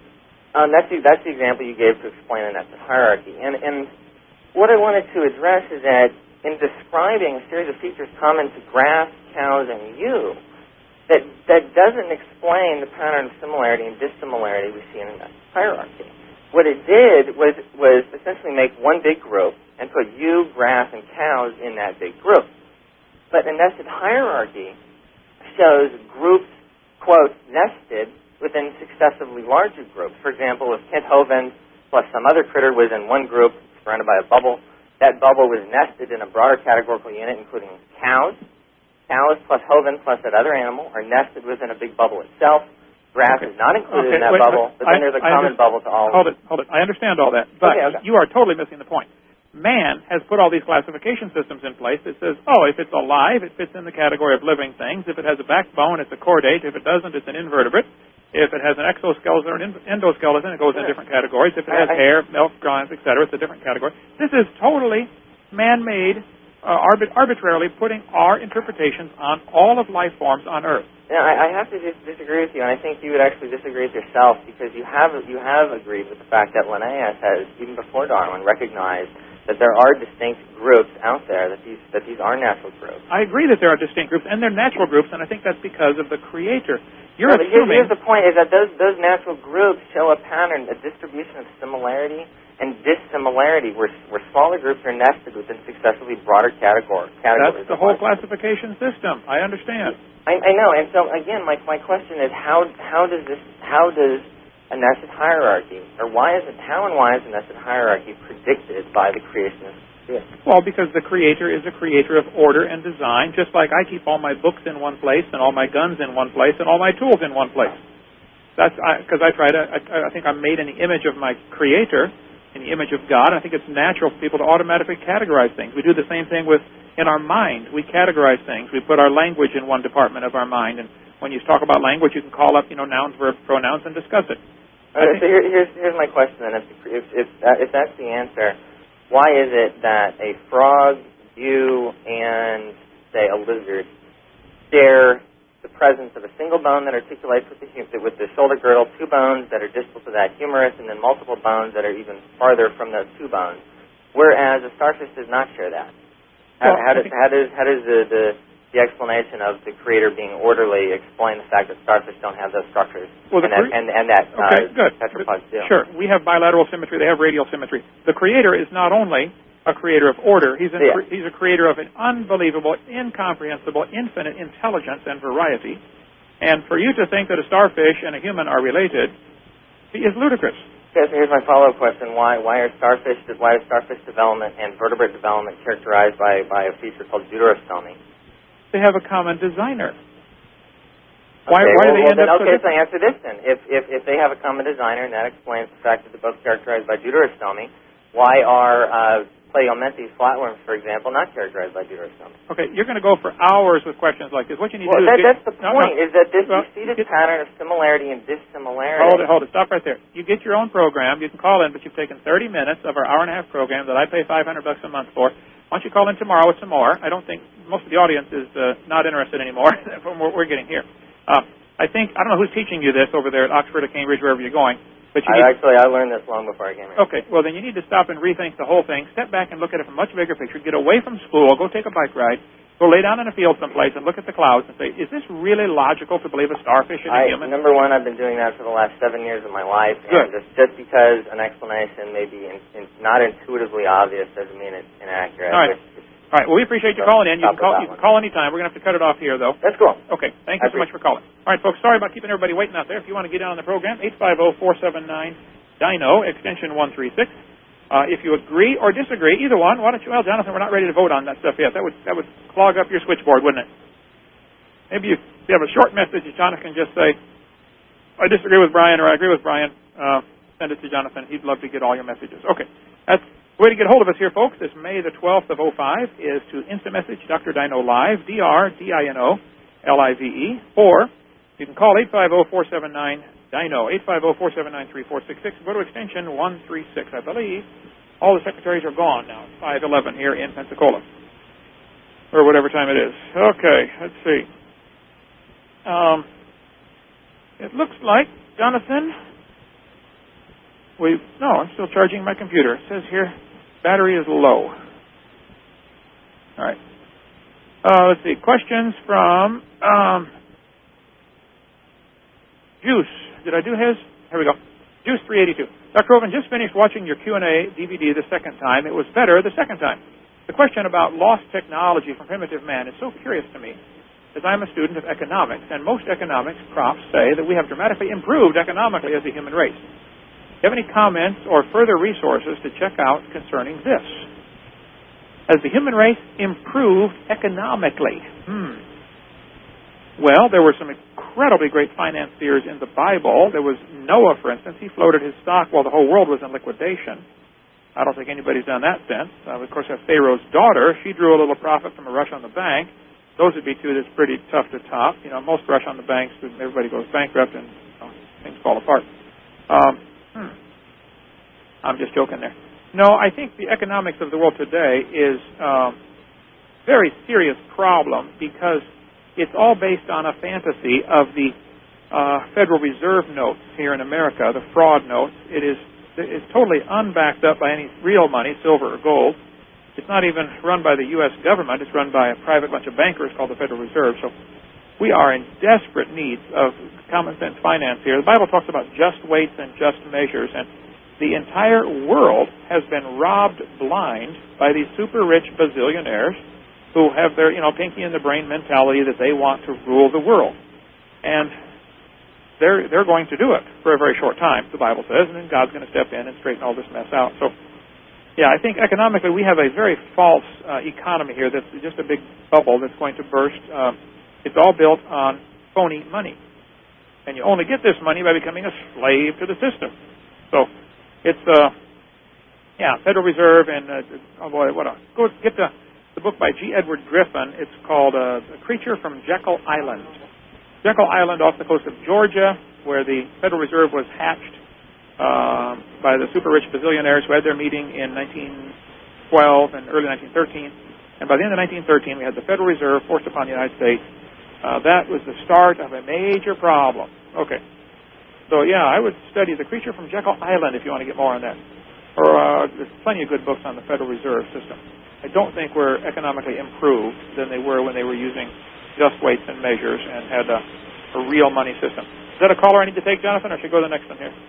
Um, that's the that's the example you gave to explain the nested hierarchy. And and what I wanted to address is that in describing a series of features common to grass, cows, and you, that that doesn't explain the pattern of similarity and dissimilarity we see in a nested hierarchy. What it did was was essentially make one big group and put you, grass, and cows in that big group. But a nested hierarchy shows groups, quote, nested within successively larger groups. For example, if Kent Hovind plus some other critter was in one group surrounded by a bubble, that bubble was nested in a broader categorical unit, including cows. Cows plus Hovind plus that other animal are nested within a big bubble itself. Grass okay. is not included okay. in that Wait, bubble, but I, then there's a I common under- bubble to all hold of them. Hold it, hold it. I understand all that, but okay, okay. you are totally missing the point. Man has put all these classification systems in place that says, oh, if it's alive, it fits in the category of living things. If it has a backbone, it's a chordate. If it doesn't, it's an invertebrate. If it has an exoskeleton or an endoskeleton, it goes in different categories. If it has I, I, hair, milk, glands, et cetera, it's a different category. This is totally man-made, uh, arbit- arbitrarily putting our interpretations on all of life forms on Earth. Yeah, I, I have to dis- disagree with you, and I think you would actually disagree with yourself because you have you have agreed with the fact that Linnaeus has, even before Darwin, recognized that there are distinct groups out there, that these that these are natural groups. I agree that there are distinct groups, and they're natural groups, and I think that's because of the Creator. You're no, assuming... Here's the point, is that those, those natural groups show a pattern, a distribution of similarity and dissimilarity, where, where smaller groups are nested within successively broader categories. That's the whole classification system. I understand. I, I know, and so, again, my, my question is, how how does this, how does a nested hierarchy, or why is it, how and why is a nested hierarchy predicted by the creationists? Yeah. Well, because the Creator is a creator of order and design, just like I keep all my books in one place and all my guns in one place and all my tools in one place. That's because I, I try to, I, I think I'm made in the image of my Creator, in the image of God. I think it's natural for people to automatically categorize things. We do the same thing with, in our mind. We categorize things. We put our language in one department of our mind, and when you talk about language, you can call up, you know, nouns, verbs, pronouns, and discuss it. Okay, so here, here's here's my question then. If if if, that, if that's the answer, why is it that a frog, you, and say a lizard share the presence of a single bone that articulates with the with the shoulder girdle, two bones that are distal to that humerus, and then multiple bones that are even farther from those two bones, whereas a starfish does not share that? How, well, how does how does how does the, the the explanation of the Creator being orderly explain the fact that starfish don't have those structures, well, and, that, and, and that okay, uh, good. tetrapods do? Sure. We have bilateral symmetry. They have radial symmetry. The Creator is not only a creator of order. He's, an, yeah. he's a creator of an unbelievable, incomprehensible, infinite intelligence and variety. And for you to think that a starfish and a human are related is ludicrous. Okay, so here's my follow-up question. Why why are starfish why is starfish development and vertebrate development characterized by, by a feature called deuterostomy? They have a common designer. Why, okay, why well, do they well, end then, up okay, so, so answer this then. If, if if they have a common designer, and that explains the fact that they're both characterized by deuterostomy, why are uh, Plaiomanthes flatworms, for example, not characterized by deuterostomy? Okay, you're going to go for hours with questions like this. What you need well, to do that, is... that's the no, point, no, is that this, well, you see this get, pattern of similarity and dissimilarity. Hold it, hold it. Stop right there. You get your own program. You can call in, but you've taken thirty minutes of our hour and a half program that I pay five hundred bucks a month for. Why don't you call in tomorrow with some more? I don't think most of the audience is uh, not interested anymore from what we're getting here. Uh, I think, I don't know who's teaching you this over there at Oxford or Cambridge, wherever you're going. But you I need, actually, I learned this long before I came here. Okay, well then you need to stop and rethink the whole thing. Step back and look at it from a much bigger picture. Get away from school. Go take a bike ride. Go lay down in a field someplace and look at the clouds and say, is this really logical to believe a starfish is a I, human? Number one, I've been doing that for the last seven years of my life. Good. And just, just because an explanation may be in, in, not intuitively obvious doesn't mean it's inaccurate. All right. All right, well, we appreciate you calling in. You can call, you can call anytime. We're going to have to cut it off here, though. That's cool. Okay, thank you so much for calling. All right, folks, sorry about keeping everybody waiting out there. If you want to get on the program, eight five zero, four seven nine, D I N O, extension one three six. Uh, if you agree or disagree, either one, why don't you, well, Jonathan, we're not ready to vote on that stuff yet. That would that would clog up your switchboard, wouldn't it? Maybe if you have a short message, Jonathan can just say, I disagree with Brian or I agree with Brian. Uh, send it to Jonathan. He'd love to get all your messages. Okay, that's the way to get hold of us here, folks. This May the twelfth of oh five is to instant message Doctor Dino Live, D R D I N O L I V E, or you can call eight five zero, four seven nine, D I N O, eight five zero, four seven nine, three four six six. Go to extension one three six. I believe all the secretaries are gone now. It's five eleven here in Pensacola, or whatever time it is. Okay, let's see. Um, it looks like, Jonathan, we no, I'm still charging my computer. It says here, battery is low. All right. Uh, let's see. Questions from um, Juice. Did I do his? Here we go. Juice three eighty-two. Doctor Oven, just finished watching your Q and A D V D the second time. It was better the second time. The question about lost technology from primitive man is so curious to me, as I'm a student of economics, and most economics profs say that we have dramatically improved economically as a human race. Do you have any comments or further resources to check out concerning this? Has the human race improved economically? Hmm. Well, there were some incredibly great financiers in the Bible. There was Noah, for instance. He floated his stock while the whole world was in liquidation. I don't think anybody's done that since. Uh, of course, we have Pharaoh's daughter. She drew a little profit from a rush on the bank. Those would be two that's pretty tough to top. You know, most rush on the banks, everybody goes bankrupt and you know, things fall apart. Um, Hmm. I'm just joking there. No, I think the economics of the world today is a very serious problem because it's all based on a fantasy of the uh, Federal Reserve notes here in America, the fraud notes. It is it's totally unbacked up by any real money, silver or gold. It's not even run by the U S government. It's run by a private bunch of bankers called the Federal Reserve. So we are in desperate need of common sense finance here. The Bible talks about just weights and just measures, and the entire world has been robbed blind by these super rich bazillionaires who have their, you know, pinky in the brain mentality that they want to rule the world. And they're they're going to do it for a very short time, the Bible says, and then God's going to step in and straighten all this mess out. So yeah, I think economically we have a very false uh, economy here that's just a big bubble that's going to burst. Um, it's all built on phony money. And you only get this money by becoming a slave to the system. So it's, uh, yeah, Federal Reserve and, uh, oh boy, what a, go get the, the book by G. Edward Griffin. It's called uh, A Creature from Jekyll Island. Jekyll Island off the coast of Georgia, where the Federal Reserve was hatched uh, by the super rich bazillionaires who had their meeting in nineteen twelve and early nineteen thirteen. And by the end of nineteen thirteen, we had the Federal Reserve forced upon the United States. Uh, that was the start of a major problem. Okay. So, yeah, I would study The Creature from Jekyll Island if you want to get more on that. Or uh, there's plenty of good books on the Federal Reserve System. I don't think we're economically improved than they were when they were using just weights and measures and had a, a real money system. Is that a caller I need to take, Jonathan, or should I go to the next one here?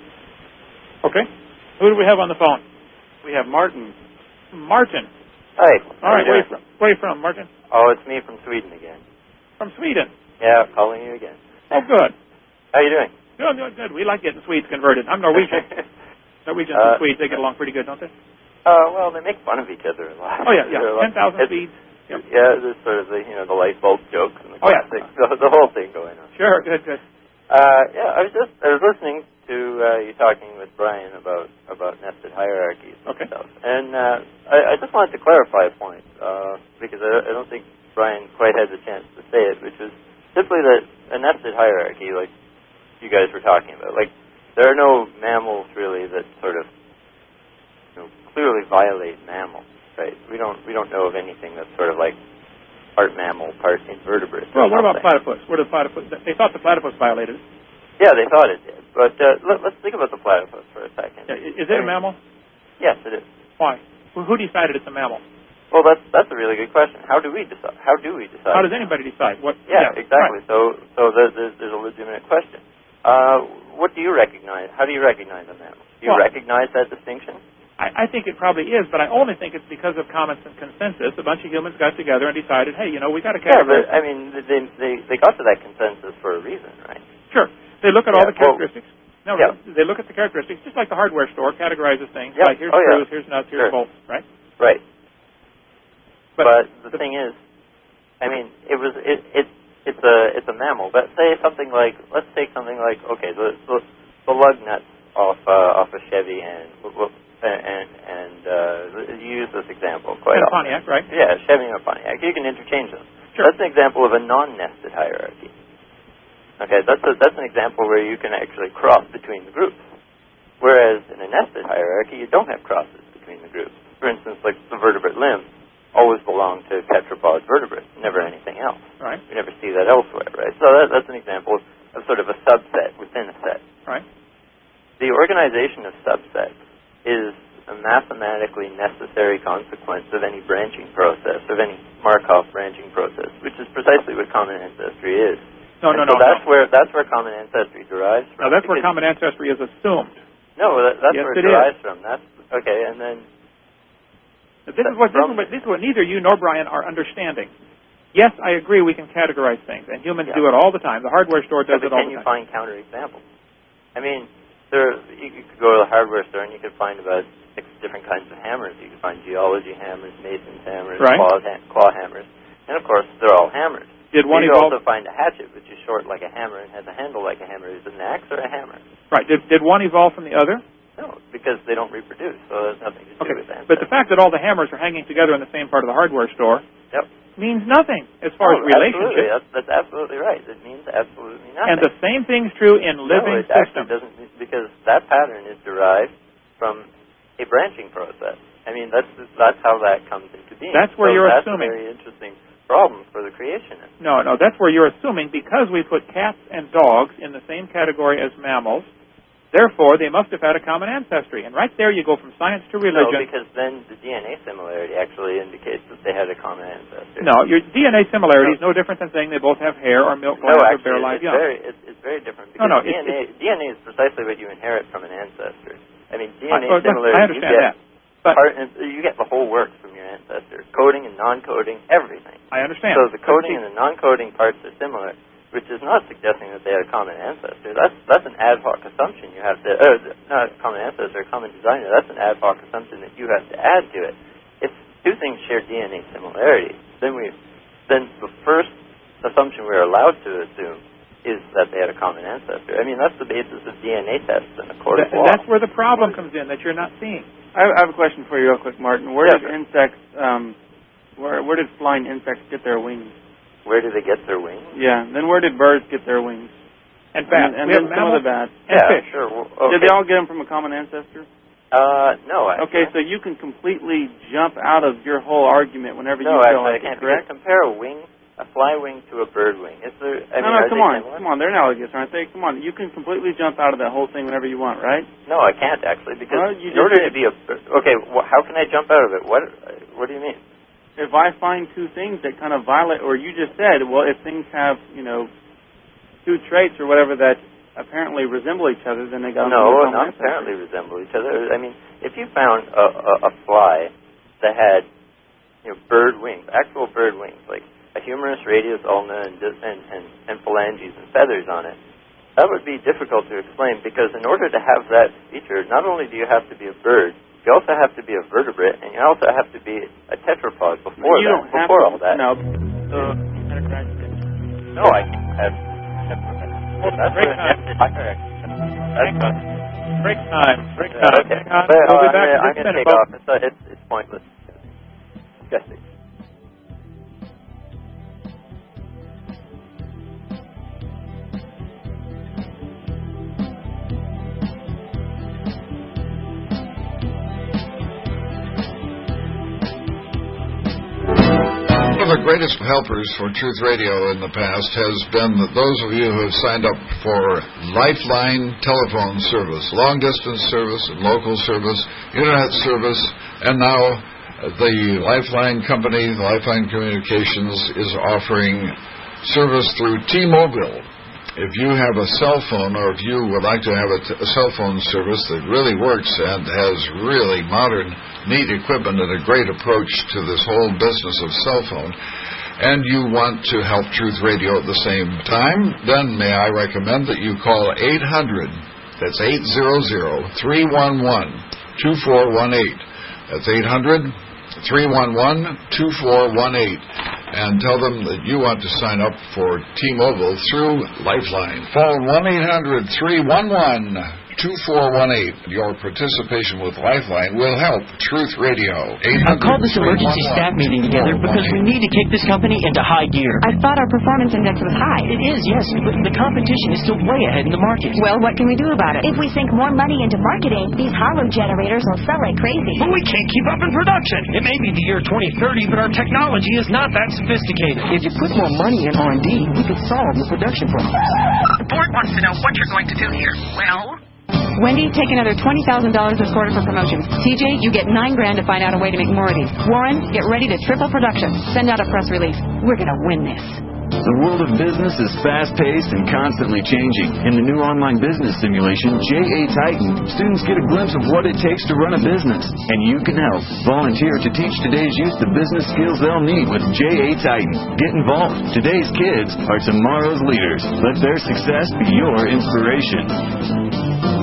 Okay. Who do we have on the phone? We have Martin. Martin. Hi. All right, where are you from? Where are you from, Martin? Oh, it's me from Sweden again. From Sweden? Yeah, calling you again. Oh, good. How are you doing? Good, good, good. We like getting Swedes converted. I'm Norwegian. Norwegians uh, and Swedes, they get along pretty good, don't they? Uh, well, they make fun of each other a lot. Oh, yeah, yeah. ten thousand Swedes. Yep. Yeah, there's sort of the, you know, the light bulb jokes and the oh, yeah. the, the whole thing going on. Sure, good, good. Uh, yeah, I was just, I was listening to uh, you talking with Brian about, about nested hierarchies and okay. stuff. And uh, I, I just wanted to clarify a point, uh, because I, I don't think Brian quite had the chance to say it, which was simply that a nested hierarchy, like you guys were talking about, like, there are no mammals really that sort of, you know, clearly violate mammals, right? We don't we don't know of anything that's sort of like part mammal, part invertebrate. Well, what about platypus? What are the platypus? They thought the platypus violated it. Yeah, they thought it did. But uh, let, let's think about the platypus for a second. Yeah, is it I mean, a mammal? Yes, it is. Why? Who, who decided it's a mammal? Well, that's that's a really good question. How do we decide? How do we decide? How does anybody decide? What? Yeah, yeah exactly. Right. So so there's, there's a legitimate question. Uh, what do you recognize? How do you recognize a mammal? Do you well, recognize that distinction? I, I think it probably is, but I only think it's because of common consensus. A bunch of humans got together and decided, hey, you know, we got to categorize. Yeah, but I mean, they, they they got to that consensus for a reason, right? Sure. They look at yeah, all the characteristics. Well, no, yeah. they look at the characteristics, just like the hardware store categorizes things. Yeah. Like here's oh, screws, yeah. here's nuts, here's sure. bolts, right? Right. But, but the, the thing is, I mean, it was it it it's a it's a mammal. But say something like, let's take something like, okay, the the, the lug nuts off uh, off a Chevy and and and uh, you use this example quite and often. Pontiac, right? Yeah, Chevy and Pontiac. You can interchange them. Sure. That's an example of a non-nested hierarchy. Okay, that's a, that's an example where you can actually cross between the groups. Whereas in a nested hierarchy, you don't have crosses between the groups. For instance, like the vertebrate limbs always belong to tetrapod vertebrates, never anything else. Right. We never see that elsewhere, right? So that, that's an example of sort of a subset within a set. Right. The organization of subsets is a mathematically necessary consequence of any branching process, of any Markov branching process, which is precisely what common ancestry is. No, no, and so no. that's no. where that's where common ancestry derives from. No, that's where common ancestry is assumed. No, that, that's yes, where it, it derives is. from. That's okay, and then this is what this is what this is what neither you nor Brian are understanding. Yes, I agree we can categorize things, and humans yeah. do it all the time. The hardware store does yeah, it all the time. Can you find counterexamples? I mean, there you, you could go to the hardware store and you could find about six different kinds of hammers. You could find geology hammers, mason's hammers, right. claw, ha- claw hammers, and of course they're all hammers. Did one you evolve? also find a hatchet, which is short like a hammer and has a handle like a hammer. Is it an axe or a hammer? Right. Did did one evolve from the other? No, because they don't reproduce, so there's nothing to do okay. with that. But the fact that all the hammers are hanging together in the same part of the hardware store yep. means nothing as far oh, as relationship. Absolutely. That's, that's absolutely right. It means absolutely nothing. And the same thing's true in living no, it systems. Doesn't, because that pattern is derived from a branching process. I mean, that's that's how that comes into being. That's where so you're that's assuming. That's a very interesting problem for the creationists. No, no, that's where you're assuming because we put cats and dogs in the same category as mammals, therefore they must have had a common ancestry. And right there you go from science to religion. No, because then the D N A similarity actually indicates that they had a common ancestry. No, your D N A similarity is no. no different than saying they both have hair or milk glands no, or bare live it's young. Very, it's, it's very different because no, no, D N A, it's, D N A is precisely what you inherit from an ancestor. I mean, D N A I, similarity, I understand you get, that. But part, you get the whole works from your ancestor, coding and non-coding, everything. I understand. So the coding and the non-coding parts are similar, which is not suggesting that they had a common ancestor. That's that's an ad hoc assumption you have to, uh, not a common ancestor, a common designer. That's an ad hoc assumption that you have to add to it. If two things share D N A similarity, then we, then the first assumption we're allowed to assume is that they had a common ancestor. I mean, that's the basis of D N A tests in a court of law. That's where the problem comes in that you're not seeing. I have a question for you real quick, Martin. Where yeah, did insects, um, where where did flying insects get their wings? Where do they get their wings? Yeah. Then where did birds get their wings? And bats. And, and we then have some mammals of the bats. and yeah, fish. sure. Well, okay. Did they all get them from a common ancestor? Uh, no. Actually. Okay, so you can completely jump out of your whole argument whenever no, you feel actually, like I can't. it, correct? Compare a wing, a fly wing, to a bird wing. Is there? I no, mean, no, come on, similar? come on. They're analogous, aren't they? Come on, you can completely jump out of that whole thing whenever you want, right? No, I can't actually because well, you in order did. to be a okay, well, how can I jump out of it? What What do you mean? If I find two things that kind of violate, or you just said, well, if things have, you know, two traits or whatever that apparently resemble each other, then they got no, not apparently resemble each other. I mean, if you found a, a, a fly that had, you know, bird wings, actual bird wings, like a humerus, radius, ulna, and and and, and phalanges and feathers on it, That would be difficult to explain because in order to have that feature, not only do you have to be a bird, you also have to be a vertebrate, and you also have to be a tetrapod before you that. Don't have before to, all that. No. Uh, no, I have. That's break time. That's not. Break time. Break Yeah, time. okay. Hang on. But, We'll uh, be back in I'm just a going to minute, take off. folks. It's, uh, it's, it's pointless. Yes, please. One of the greatest helpers for Truth Radio in the past has been that those of you who have signed up for Lifeline telephone service, long-distance service, and local service, internet service, and now the Lifeline company, Lifeline Communications, is offering service through T-Mobile. If you have a cell phone, or if you would like to have a, t- a cell phone service that really works and has really modern, neat equipment and a great approach to this whole business of cell phone, and you want to help Truth Radio at the same time, then may I recommend that you call eight hundred, that's eight hundred, three one one, two four one eight. That's eight hundred, three one one, two four one eight. And tell them that you want to sign up for T-Mobile through Lifeline. Phone one eight hundred, three one one, two four one eight. Your participation with Lifeline will help Truth Radio. I've called this emergency staff meeting together because we need to kick this company into high gear. I thought our performance index was high. It is, yes, but the competition is still way ahead in the market. Well, what can we do about it? If we sink more money into marketing, these hollow generators will sell like crazy. But we can't keep up in production. It may be the year twenty thirty, but our technology is not that sophisticated. If you put more money in R and D, we could solve the production problem. The board wants to know what you're going to do here. Well... Wendy, take another twenty thousand dollars this quarter for promotions. T J, you get nine grand to find out a way to make more of these. Warren, get ready to triple production. Send out a press release. We're going to win this. The world of business is fast-paced and constantly changing. In the new online business simulation, J A Titan, students get a glimpse of what it takes to run a business. And you can help. Volunteer to teach today's youth the business skills they'll need with J A Titan. Get involved. Today's kids are tomorrow's leaders. Let their success be your inspiration.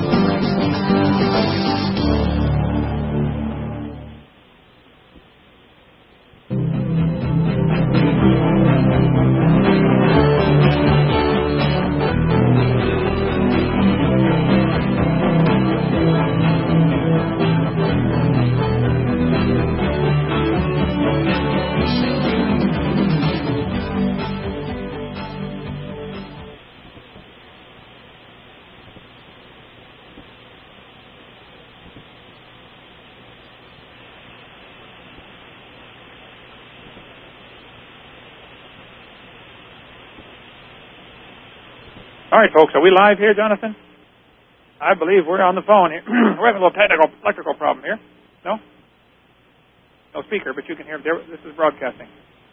All right, folks, are we live here, Jonathan? I believe we're on the phone here. We're having a little technical, electrical problem here. No? No speaker, but you can hear. This is broadcasting.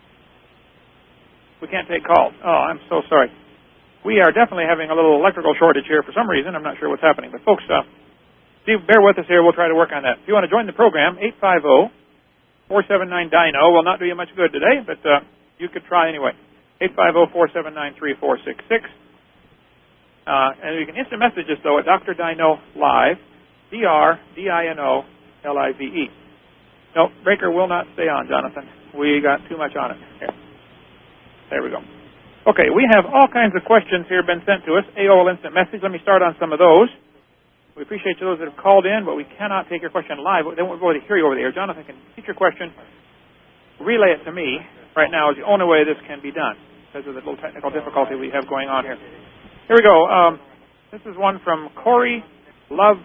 We can't take calls. Oh, I'm so sorry. We are definitely having a little electrical shortage here for some reason. I'm not sure what's happening. But, folks, uh, Steve, bear with us here. We'll try to work on that. If you want to join the program, eight five zero, four seven nine, D I N O will not do you much good today, but uh, you could try anyway. eight five zero, four seven nine, three four six six. Uh, and you can instant message us, though, at Doctor Dino Live, D R D I N O L I V E. No, breaker will not stay on, Jonathan. We got too much on it. Here. There we go. Okay, we have all kinds of questions here been sent to us. A O L Instant Message. Let me start on some of those. We appreciate those that have called in, but we cannot take your question live. They won't be able to hear you over the air. Jonathan can get your question, relay it to me. Right now is the only way this can be done because of the little technical difficulty we have going on here. Here we go. Um, this is one from Corey Lovestara.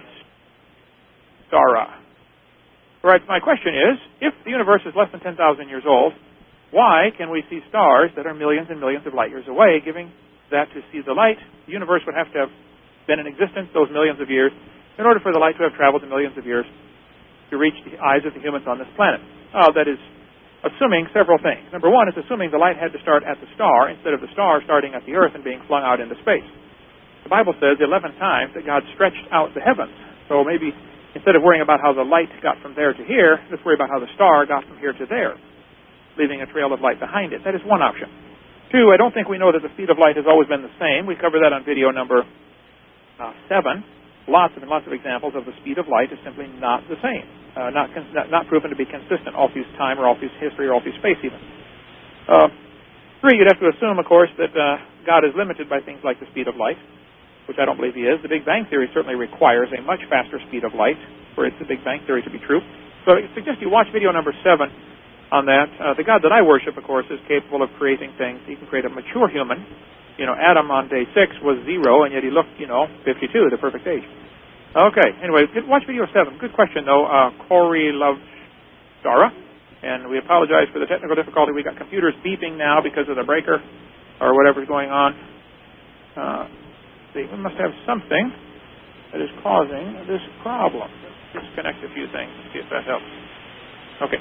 Right, my question is, if the universe is less than ten thousand years old, why can we see stars that are millions and millions of light years away, giving that to see the light, the universe would have to have been in existence those millions of years in order for the light to have traveled the millions of years to reach the eyes of the humans on this planet. Uh, that is assuming several things. Number one is assuming the light had to start at the star instead of the star starting at the earth and being flung out into space. The Bible says eleven times that God stretched out the heavens. So maybe instead of worrying about how the light got from there to here, let's worry about how the star got from here to there, leaving a trail of light behind it. That is one option. Two, I don't think we know that the speed of light has always been the same. We covered that on video number uh, seven. Lots and lots of examples of the speed of light is simply not the same, uh, not, con- not not proven to be consistent all through time or all through history or all through space even. Uh, three, you'd have to assume, of course, that uh, God is limited by things like the speed of light, which I don't believe he is. The Big Bang Theory certainly requires a much faster speed of light for it, the Big Bang Theory to be true. So I suggest you watch video number seven on that. Uh, the God that I worship, of course, is capable of creating things. He can create a mature human. You know, Adam on day six was zero, and yet he looked, you know, fifty-two, the perfect age. Okay, anyway, watch video seven. Good question, though. Uh, Corey loves Dara, and we apologize for the technical difficulty. We got computers beeping now because of the breaker or whatever's going on. Uh, see, we must have something that is causing this problem. Let's disconnect a few things and see if that helps. Okay.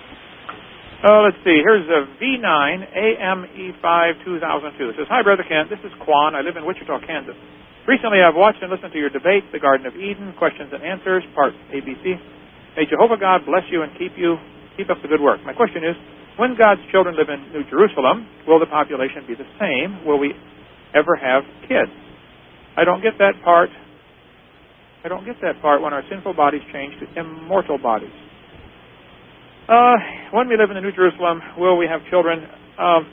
Uh, let's see. Here's a V nine A M E five two thousand two. It says, "Hi, Brother Kent. This is Quan. I live in Wichita, Kansas. Recently, I've watched and listened to your debate, The Garden of Eden, Questions and Answers, Part A B C. May Jehovah God bless you and keep you. Keep up the good work. My question is, when God's children live in New Jerusalem, will the population be the same? Will we ever have kids? I don't get that part. I don't get that part when our sinful bodies change to immortal bodies. Uh, when we live in the New Jerusalem, will we have children? Um,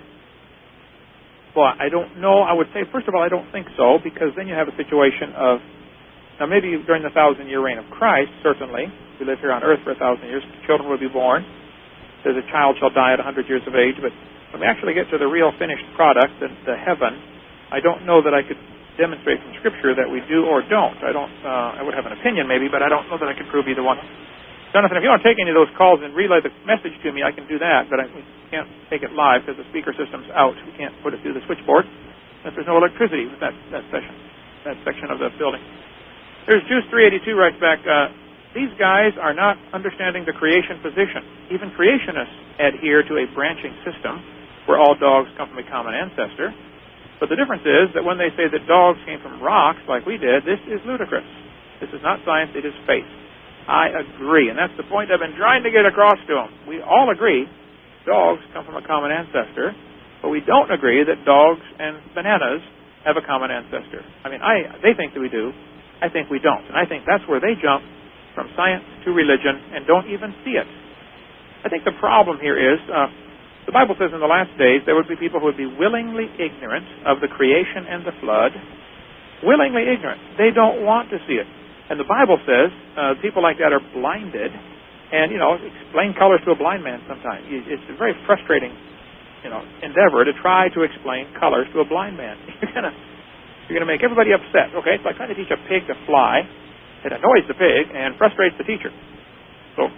well, I don't know. I would say, first of all, I don't think so, because then you have a situation of, now maybe during the thousand-year reign of Christ, certainly, we live here on earth for a thousand years, children will be born. There's a child shall die at a hundred years of age, but when we actually get to the real finished product, the, the heaven, I don't know that I could demonstrate from Scripture that we do or don't. I don't, uh, I would have an opinion maybe, but I don't know that I could prove either one. Jonathan, if you want to take any of those calls and relay the message to me, I can do that, but I, we can't take it live because the speaker system's out. We can't put it through the switchboard if there's no electricity with that, that session, that section of the building. There's Juice three eighty-two writes back, uh, these guys are not understanding the creation position. Even creationists adhere to a branching system where all dogs come from a common ancestor. But the difference is that when they say that dogs came from rocks like we did, this is ludicrous. This is not science, it is faith. I agree, and that's the point I've been trying to get across to them. We all agree dogs come from a common ancestor, but we don't agree that dogs and bananas have a common ancestor. I mean, I they think that we do. I think we don't. And I think that's where they jump from science to religion and don't even see it. I think the problem here is, uh, the Bible says in the last days there would be people who would be willingly ignorant of the creation and the flood. Willingly ignorant. They don't want to see it. And the Bible says uh, people like that are blinded, and, you know, explain colors to a blind man sometimes. It's a very frustrating, you know, endeavor to try to explain colors to a blind man. You're gonna, you're gonna make everybody upset. Okay, it's like trying to teach a pig to fly. It annoys the pig and frustrates the teacher. So,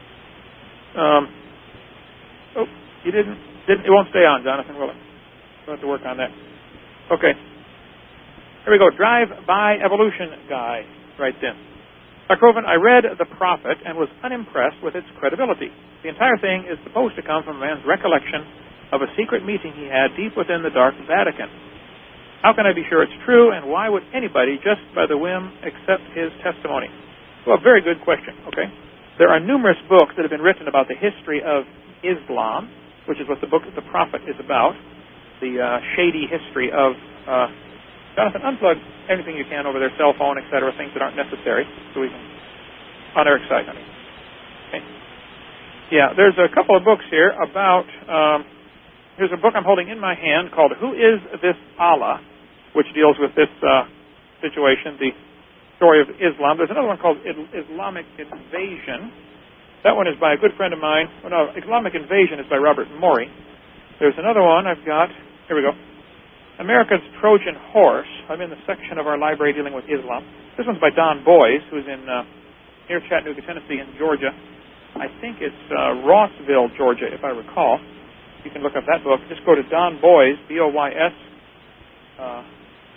um, oh, you didn't, didn't, it won't stay on, Jonathan, will it? We'll have to work on that. Okay. Here we go. Drive-by evolution guy. Right then. Doctor Hovind, I read The Prophet and was unimpressed with its credibility. The entire thing is supposed to come from a man's recollection of a secret meeting he had deep within the dark Vatican. How can I be sure it's true, and why would anybody, just by the whim, accept his testimony? Well, very good question, okay? There are numerous books that have been written about the history of Islam, which is what the book The Prophet is about, the uh, shady history of... Uh, Jonathan, unplug anything you can over their cell phone, et cetera, things that aren't necessary, so we can, on Eric's side, honey. Okay. Yeah, there's a couple of books here about, um, here's a book I'm holding in my hand called Who is This Allah, which deals with this uh, situation, the story of Islam. There's another one called Islamic Invasion. That one is by a good friend of mine. Oh, no, Islamic Invasion is by Robert Morey. There's another one I've got, here we go. America's Trojan Horse. I'm in the section of our library dealing with Islam. This one's by Don Boys, who's in uh, near Chattanooga, Tennessee, in Georgia. I think it's uh, Rossville, Georgia, if I recall. You can look up that book. Just go to Don Boys, B O Y S. Uh,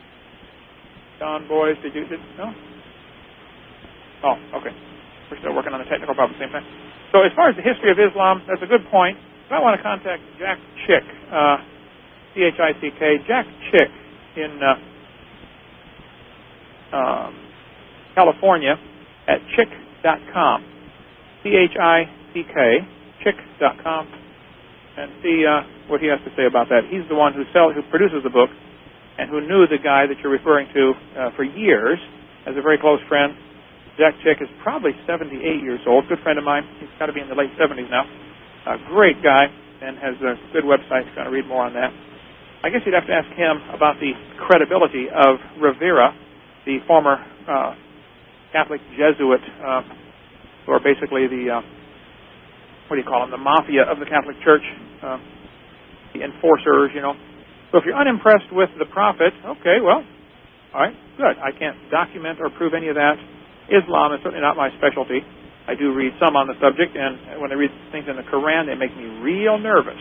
Don Boys, did you, did, no? Oh, okay. We're still working on the technical problem at the same time. So as far as the history of Islam, that's a good point. You might want to contact Jack Chick, uh, C H I C K, Jack Chick in uh, um, California at chick dot com. C H I C K, chick dot com. and see uh, what he has to say about that. He's the one who sell, who produces the book and who knew the guy that you're referring to uh, for years as a very close friend. Jack Chick is probably seventy-eight years old, good friend of mine. He's got to be in the late seventies now. A great guy and has a good website if you want to read more on that. I guess you'd have to ask him about the credibility of Rivera, the former uh, Catholic Jesuit, uh, who are basically the, uh, what do you call them, the mafia of the Catholic Church, uh, the enforcers, you know. So if you're unimpressed with the prophet, okay, well, all right, good. I can't document or prove any of that. Islam is certainly not my specialty. I do read some on the subject, and when I read things in the Quran, they make me real nervous.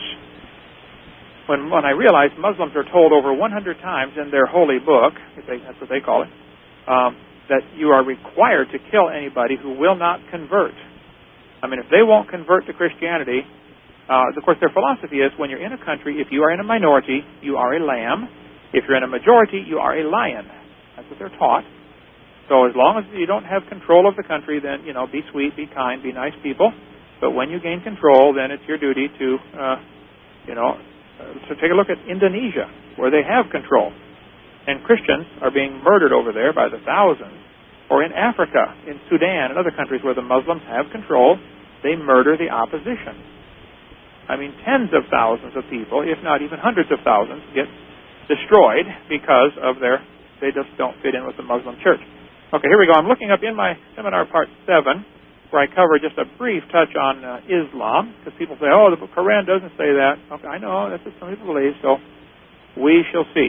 When when I realize Muslims are told over one hundred times in their holy book, if they, that's what they call it, um, that you are required to kill anybody who will not convert. I mean, if they won't convert to Christianity, uh, of course, their philosophy is when you're in a country, if you are in a minority, you are a lamb. If you're in a majority, you are a lion. That's what they're taught. So as long as you don't have control of the country, then, you know, be sweet, be kind, be nice people. But when you gain control, then it's your duty to, uh, you know, uh, to take a look at Indonesia, where they have control. And Christians are being murdered over there by the thousands. Or in Africa, in Sudan, and other countries where the Muslims have control, they murder the opposition. I mean, tens of thousands of people, if not even hundreds of thousands, get destroyed because of their, they just don't fit in with the Muslim church. Okay, here we go. I'm looking up in my seminar part seven, where I cover just a brief touch on uh, Islam, because people say, oh, the Quran doesn't say that. Okay, I know, that's what some people believe, so we shall see.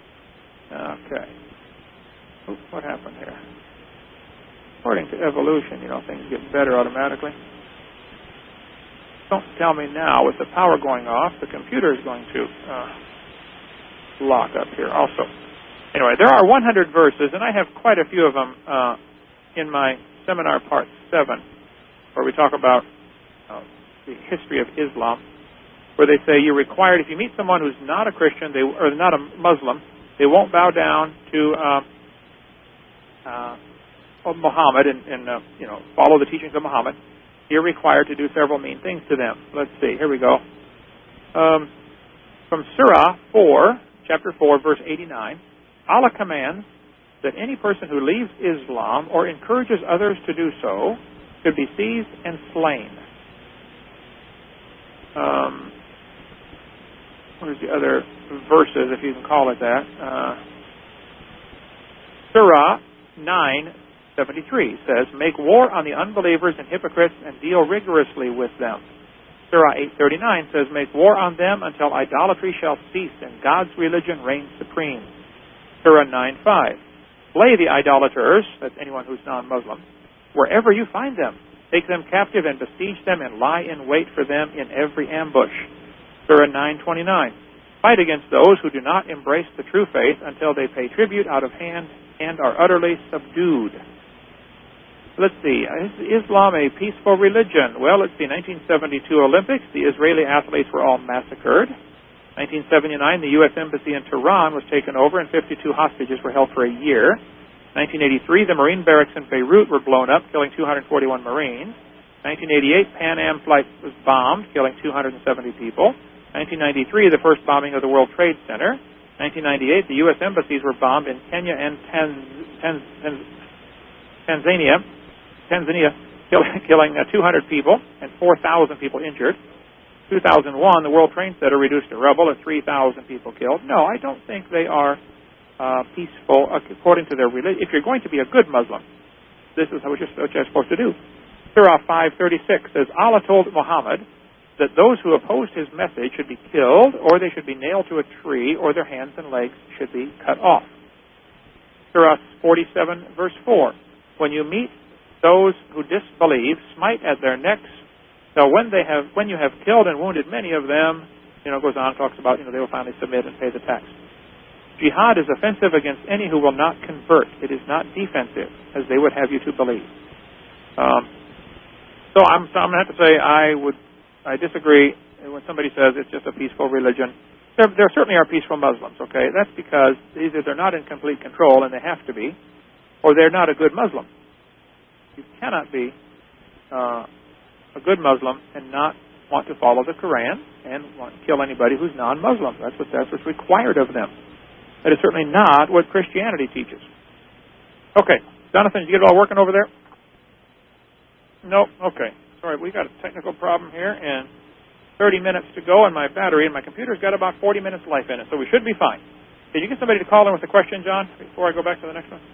Okay. Oops, what happened here? According to evolution, you know, things get better automatically. Don't tell me now, with the power going off, the computer is going to uh, lock up here also. Anyway, there are one hundred verses, and I have quite a few of them uh, in my seminar part seven, where we talk about uh, the history of Islam, where they say you're required, if you meet someone who's not a Christian, they, or not a Muslim, they won't bow down to uh, uh, Muhammad and, and uh, you know, follow the teachings of Muhammad. You're required to do several mean things to them. Let's see, here we go. Um, from Surah four, chapter four, verse eighty-nine, Allah commands that any person who leaves Islam or encourages others to do so should be seized and slain. Um, what is the other verses, if you can call it that? Uh, Surah nine seventy-three says, make war on the unbelievers and hypocrites and deal rigorously with them. Surah eight thirty-nine says, make war on them until idolatry shall cease and God's religion reigns supreme. Surah nine five, slay the idolaters, that's anyone who's non-Muslim, wherever you find them. Take them captive and besiege them and lie in wait for them in every ambush. Surah nine twenty-nine, fight against those who do not embrace the true faith until they pay tribute out of hand and are utterly subdued. Let's see, is Islam a peaceful religion? Well, let's see, nineteen seventy-two Olympics, the Israeli athletes were all massacred. nineteen seventy-nine, the U S Embassy in Tehran was taken over and fifty-two hostages were held for a year. nineteen eighty-three, the Marine barracks in Beirut were blown up, killing two hundred forty-one Marines. nineteen eighty-eight, Pan Am flight was bombed, killing two hundred seventy people. nineteen ninety-three, the first bombing of the World Trade Center. nineteen ninety-eight, the U S embassies were bombed in Kenya and Tanz Tanz Tanz Tanzania, Tanzania, killing, killing uh, two hundred people and four thousand people injured. two thousand one, the World Trade Center reduced to rubble and three thousand people killed. No, I don't think they are uh, peaceful according to their religion. If you're going to be a good Muslim, this is what you're, what you're supposed to do. Surah five thirty-six says, Allah told Muhammad that those who opposed his message should be killed, or they should be nailed to a tree, or their hands and legs should be cut off. Surah forty-seven, verse four, when you meet those who disbelieve, smite at their necks. So when they have, when you have killed and wounded many of them, you know, goes on, talks about, you know, they will finally submit and pay the tax. Jihad is offensive against any who will not convert. It is not defensive, as they would have you to believe. Um, so I'm, so I'm going to have to say I would, I disagree when somebody says it's just a peaceful religion. There, there certainly are peaceful Muslims, okay? That's because either they're not in complete control, and they have to be, or they're not a good Muslim. You cannot be uh, a good Muslim and not want to follow the Quran and want to kill anybody who's non-Muslim. That's what that's what's required of them. That is certainly not what Christianity teaches. Okay, Jonathan, did you get it all working over there? No. Okay. Sorry, we got a technical problem here, and thirty minutes to go, and my battery and my computer's got about forty minutes life in it, so we should be fine. Did you get somebody to call in with a question, John, before I go back to the next one?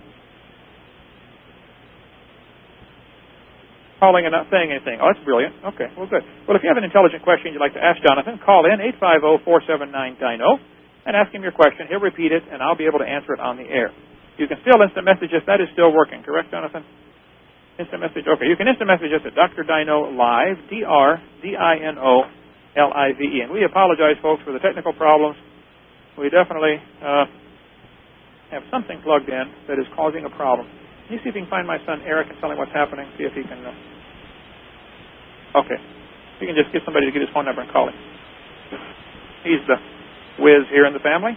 Calling and not saying anything. Oh, that's brilliant. Okay, well, good. Well, if you have an intelligent question you'd like to ask Jonathan, call in eight five zero, four seven nine, D I N O and ask him your question. He'll repeat it, and I'll be able to answer it on the air. You can still instant message us. That is still working, correct, Jonathan? Instant message. Okay, you can instant message us at Doctor Dino Live, D R D I N O L I V E. And we apologize, folks, for the technical problems. We definitely uh, have something plugged in that is causing a problem. Can you see if you can find my son Eric and tell him what's happening? See if he can... Uh... Okay. You can just get somebody to get his phone number and call him. He's the whiz here in the family.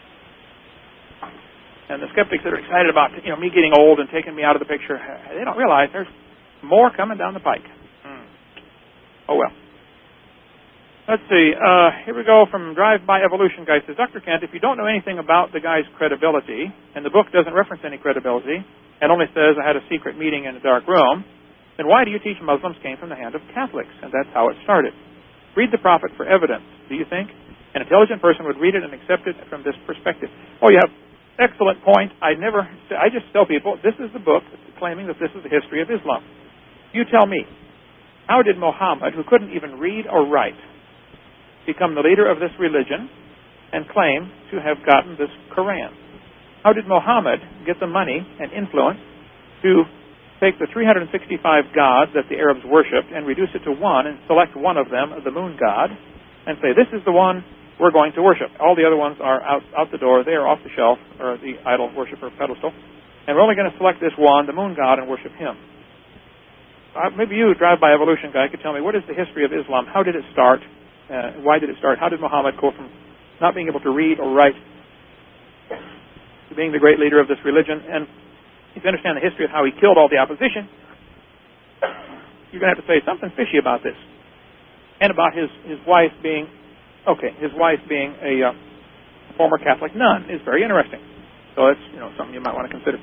And the skeptics that are excited about, you know, me getting old and taking me out of the picture, they don't realize there's more coming down the pike. Hmm. Oh, well. Let's see. Uh, here we go from Drive-By Evolution Guy. Says, Doctor Kent, if you don't know anything about the guy's credibility, and the book doesn't reference any credibility, and only says I had a secret meeting in a dark room, then why do you teach Muslims came from the hand of Catholics? And that's how it started. Read the Prophet for evidence. Do you think an intelligent person would read it and accept it from this perspective? Oh, you have excellent point. I never. I just tell people this is the book claiming that this is the history of Islam. You tell me, how did Muhammad, who couldn't even read or write, become the leader of this religion and claim to have gotten this Quran? How did Muhammad get the money and influence to take the three hundred sixty-five gods that the Arabs worshipped and reduce it to one and select one of them, the moon god, and say, this is the one we're going to worship. All the other ones are out, out the door. They are off the shelf, or the idol worshiper pedestal. And we're only going to select this one, the moon god, and worship him. Uh, maybe you, Drive-By Evolution Guy, could tell me, what is the history of Islam? How did it start? Uh, why did it start? How did Muhammad go from not being able to read or write to being the great leader of this religion? And if you understand the history of how he killed all the opposition, you're going to have to say something fishy about this. And about his, his wife being, okay, his wife being a uh, former Catholic nun is very interesting. So it's, you know, something you might want to consider.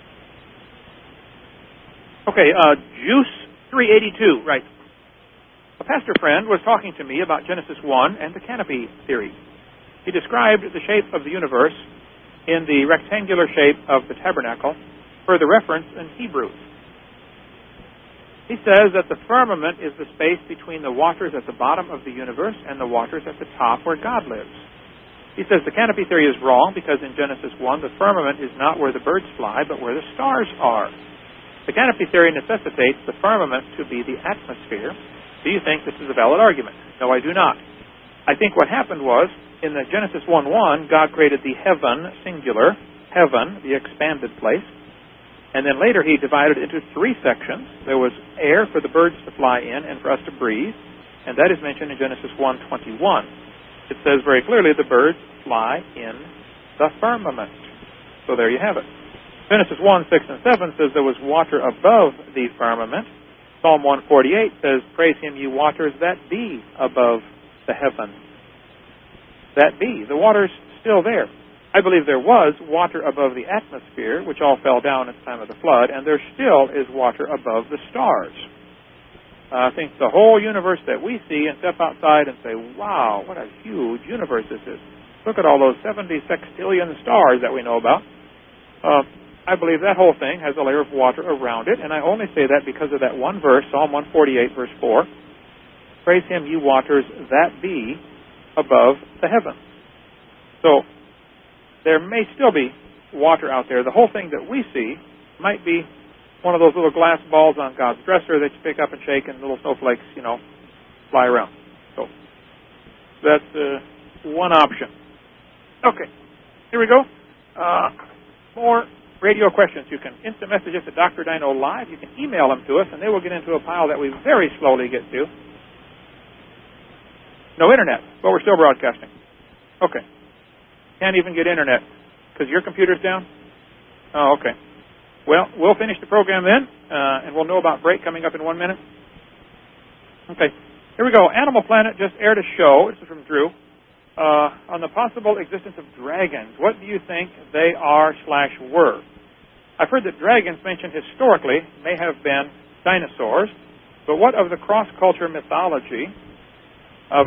Okay, uh, Juice three eighty-two, right. A pastor friend was talking to me about Genesis one and the canopy theory. He described the shape of the universe in the rectangular shape of the tabernacle for the reference in Hebrews. He says that the firmament is the space between the waters at the bottom of the universe and the waters at the top where God lives. He says the canopy theory is wrong because in Genesis one, the firmament is not where the birds fly, but where the stars are. The canopy theory necessitates the firmament to be the atmosphere. Do you think this is a valid argument? No, I do not. I think what happened was, in the Genesis one one, God created the heaven, singular, heaven, the expanded place. And then later he divided it into three sections. There was air for the birds to fly in and for us to breathe. And that is mentioned in Genesis one twenty-one. It says very clearly the birds fly in the firmament. So there you have it. Genesis one, six, and seven says there was water above the firmament. Psalm one forty-eight says, praise him, you waters that be above the heavens. That be. The water's still there. I believe there was water above the atmosphere, which all fell down at the time of the flood, and there still is water above the stars. Uh, I think the whole universe that we see and step outside and say, wow, what a huge universe this is. Look at all those seventy sextillion stars that we know about. Uh, I believe that whole thing has a layer of water around it, and I only say that because of that one verse, Psalm one forty-eight, verse four. Praise him, you waters that be above the heavens. So, there may still be water out there. The whole thing that we see might be one of those little glass balls on God's dresser that you pick up and shake and little snowflakes, you know, fly around. So, that's uh, one option. Okay, here we go. Uh, more radio questions. You can instant message us at Doctor Dino Live. You can email them to us, and they will get into a pile that we very slowly get to. No internet, but we're still broadcasting. Okay. Can't even get internet because your computer's down? Oh, okay. Well, we'll finish the program then, uh, and we'll know about break coming up in one minute. Okay. Here we go. Animal Planet just aired a show. This is from Drew. Uh, on the possible existence of dragons. What do you think they are slash were? I've heard that dragons mentioned historically may have been dinosaurs, but what of the cross-culture mythology of...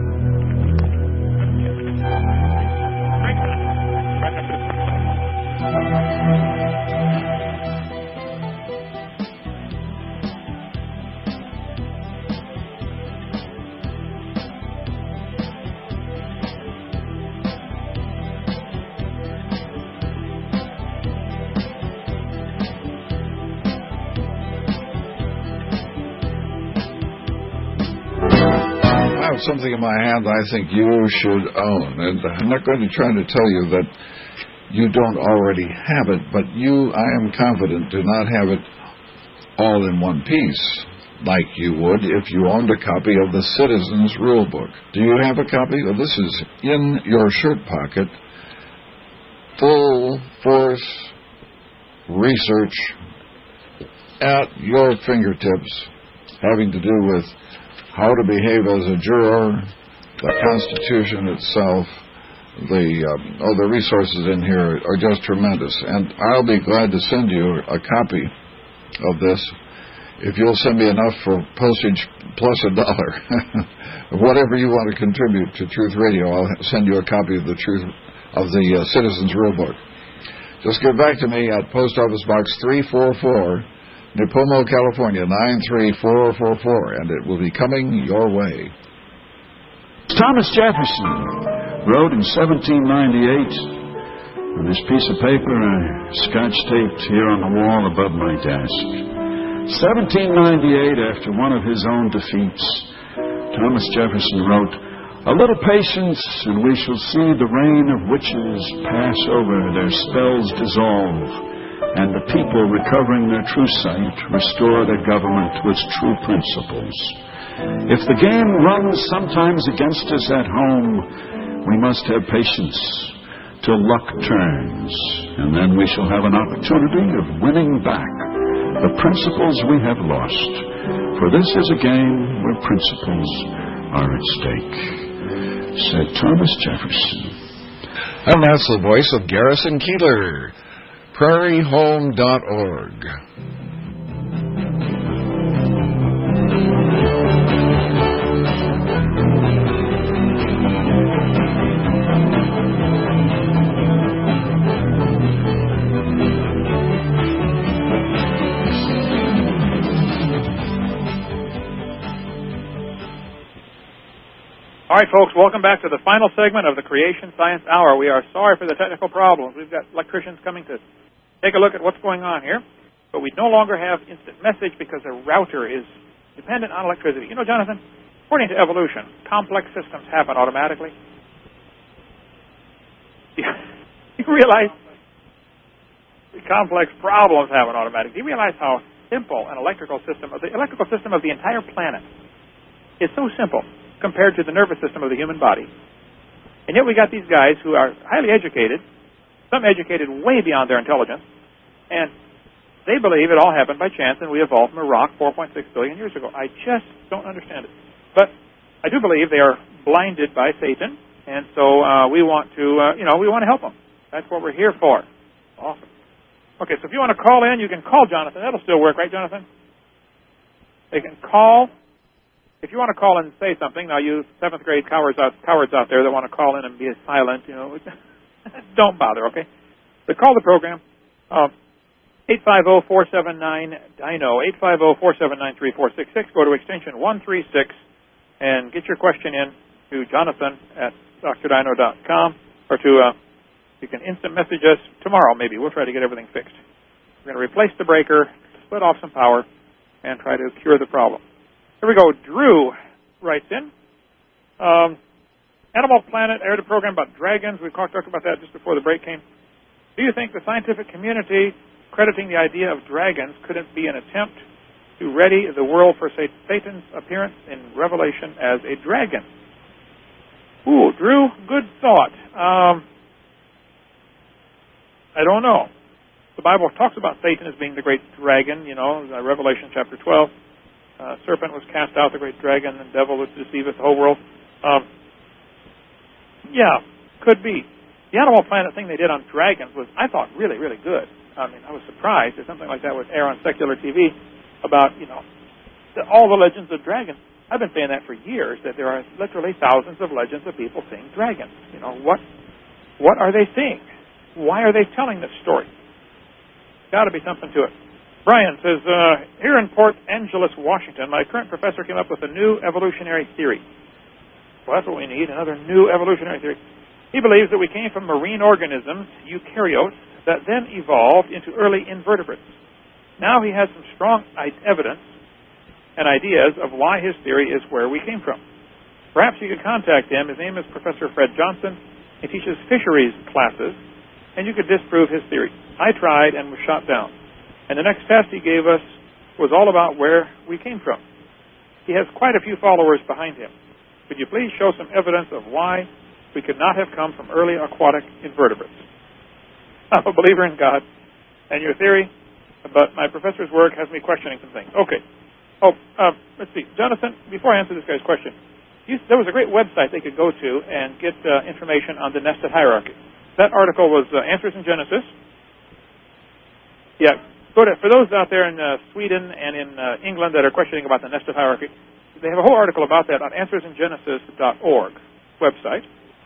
something in my hand I think you should own. And I'm not going to try to tell you that you don't already have it, but you, I am confident, do not have it all in one piece, like you would if you owned a copy of the Citizen's Rule Book. Do you have a copy? Well, this is in your shirt pocket. Full force research at your fingertips, having to do with how to behave as a juror, the Constitution itself, the um, oh, the resources in here are just tremendous. And I'll be glad to send you a copy of this if you'll send me enough for postage plus a dollar. Whatever you want to contribute to Truth Radio, I'll send you a copy of the Truth of the uh, Citizen's Rule Book. Just get back to me at Post Office Box three forty-four, Nipomo, California, nine three four four four, and it will be coming your way. Thomas Jefferson wrote in seventeen ninety-eight on this piece of paper I scotch-taped here on the wall above my desk. seventeen ninety-eight, after one of his own defeats, Thomas Jefferson wrote, "A little patience, and we shall see the reign of witches pass over, their spells dissolve, and the people, recovering their true sight, restore their government to its true principles. If the game runs sometimes against us at home, we must have patience till luck turns, and then we shall have an opportunity of winning back the principles we have lost. For this is a game where principles are at stake," said Thomas Jefferson. And that's the voice of Garrison Keillor, prairie home dot org. All right, folks, welcome back to the final segment of the Creation Science Hour. We are sorry for the technical problems. We've got electricians coming to take a look at what's going on here, but we no longer have instant message because the router is dependent on electricity. You know, Jonathan, according to evolution, complex systems happen automatically. You realize the complex problems happen automatically. You realize how simple an electrical system, the electrical system of the entire planet is so simple compared to the nervous system of the human body. And yet we got these guys who are highly educated, some educated way beyond their intelligence, and they believe it all happened by chance and we evolved from a rock four point six billion years ago. I just don't understand it. But I do believe they are blinded by Satan, and so uh, we want to, uh, you know, we want to help them. That's what we're here for. Awesome. Okay, so if you want to call in, you can call Jonathan. That'll still work, right, Jonathan? They can call. If you want to call in and say something, now you seventh grade cowards out, cowards out there that want to call in and be silent, you know, don't bother, okay? But call the program, uh, eight five zero, four seven nine, D I N O, eight five zero, four seven nine, three four six six. Go to extension one three six and get your question in to Jonathan at D R dino dot com, or to, uh, you can instant message us tomorrow maybe. We'll try to get everything fixed. We're going to replace the breaker, split off some power, and try to cure the problem. Here we go. Drew writes in. Um, Animal Planet aired a program about dragons. We talked about that just before the break came. Do you think the scientific community crediting the idea of dragons couldn't be an attempt to ready the world for Satan's appearance in Revelation as a dragon? Ooh, Drew, good thought. Um, I don't know. The Bible talks about Satan as being the great dragon, you know, Revelation chapter twelve. uh, serpent was cast out, the great dragon and devil which deceiveth the whole world. Um, yeah, could be. The Animal Planet thing they did on dragons was, I thought, really, really good. I mean, I was surprised that something like that would air on secular T V about, you know, the, all the legends of dragons. I've been saying that for years, that there are literally thousands of legends of people seeing dragons. You know, what what are they seeing? Why are they telling this story? Got to be something to it. Brian says, uh, here in Port Angeles, Washington, my current professor came up with a new evolutionary theory. Well, that's what we need, another new evolutionary theory. He believes that we came from marine organisms, eukaryotes, that then evolved into early invertebrates. Now he has some strong evidence and ideas of why his theory is where we came from. Perhaps you could contact him. His name is Professor Fred Johnson. He teaches fisheries classes, and you could disprove his theory. I tried and was shot down. And the next test he gave us was all about where we came from. He has quite a few followers behind him. Could you please show some evidence of why we could not have come from early aquatic invertebrates? I'm a believer in God and your theory, but my professor's work has me questioning some things. Okay. Oh, uh, let's see. Jonathan, before I answer this guy's question, you, there was a great website they could go to and get uh, information on the nested hierarchy. That article was uh, Answers in Genesis. Yeah, go to, for those out there in uh, Sweden and in uh, England that are questioning about the nested hierarchy, they have a whole article about that on answers in genesis dot org website.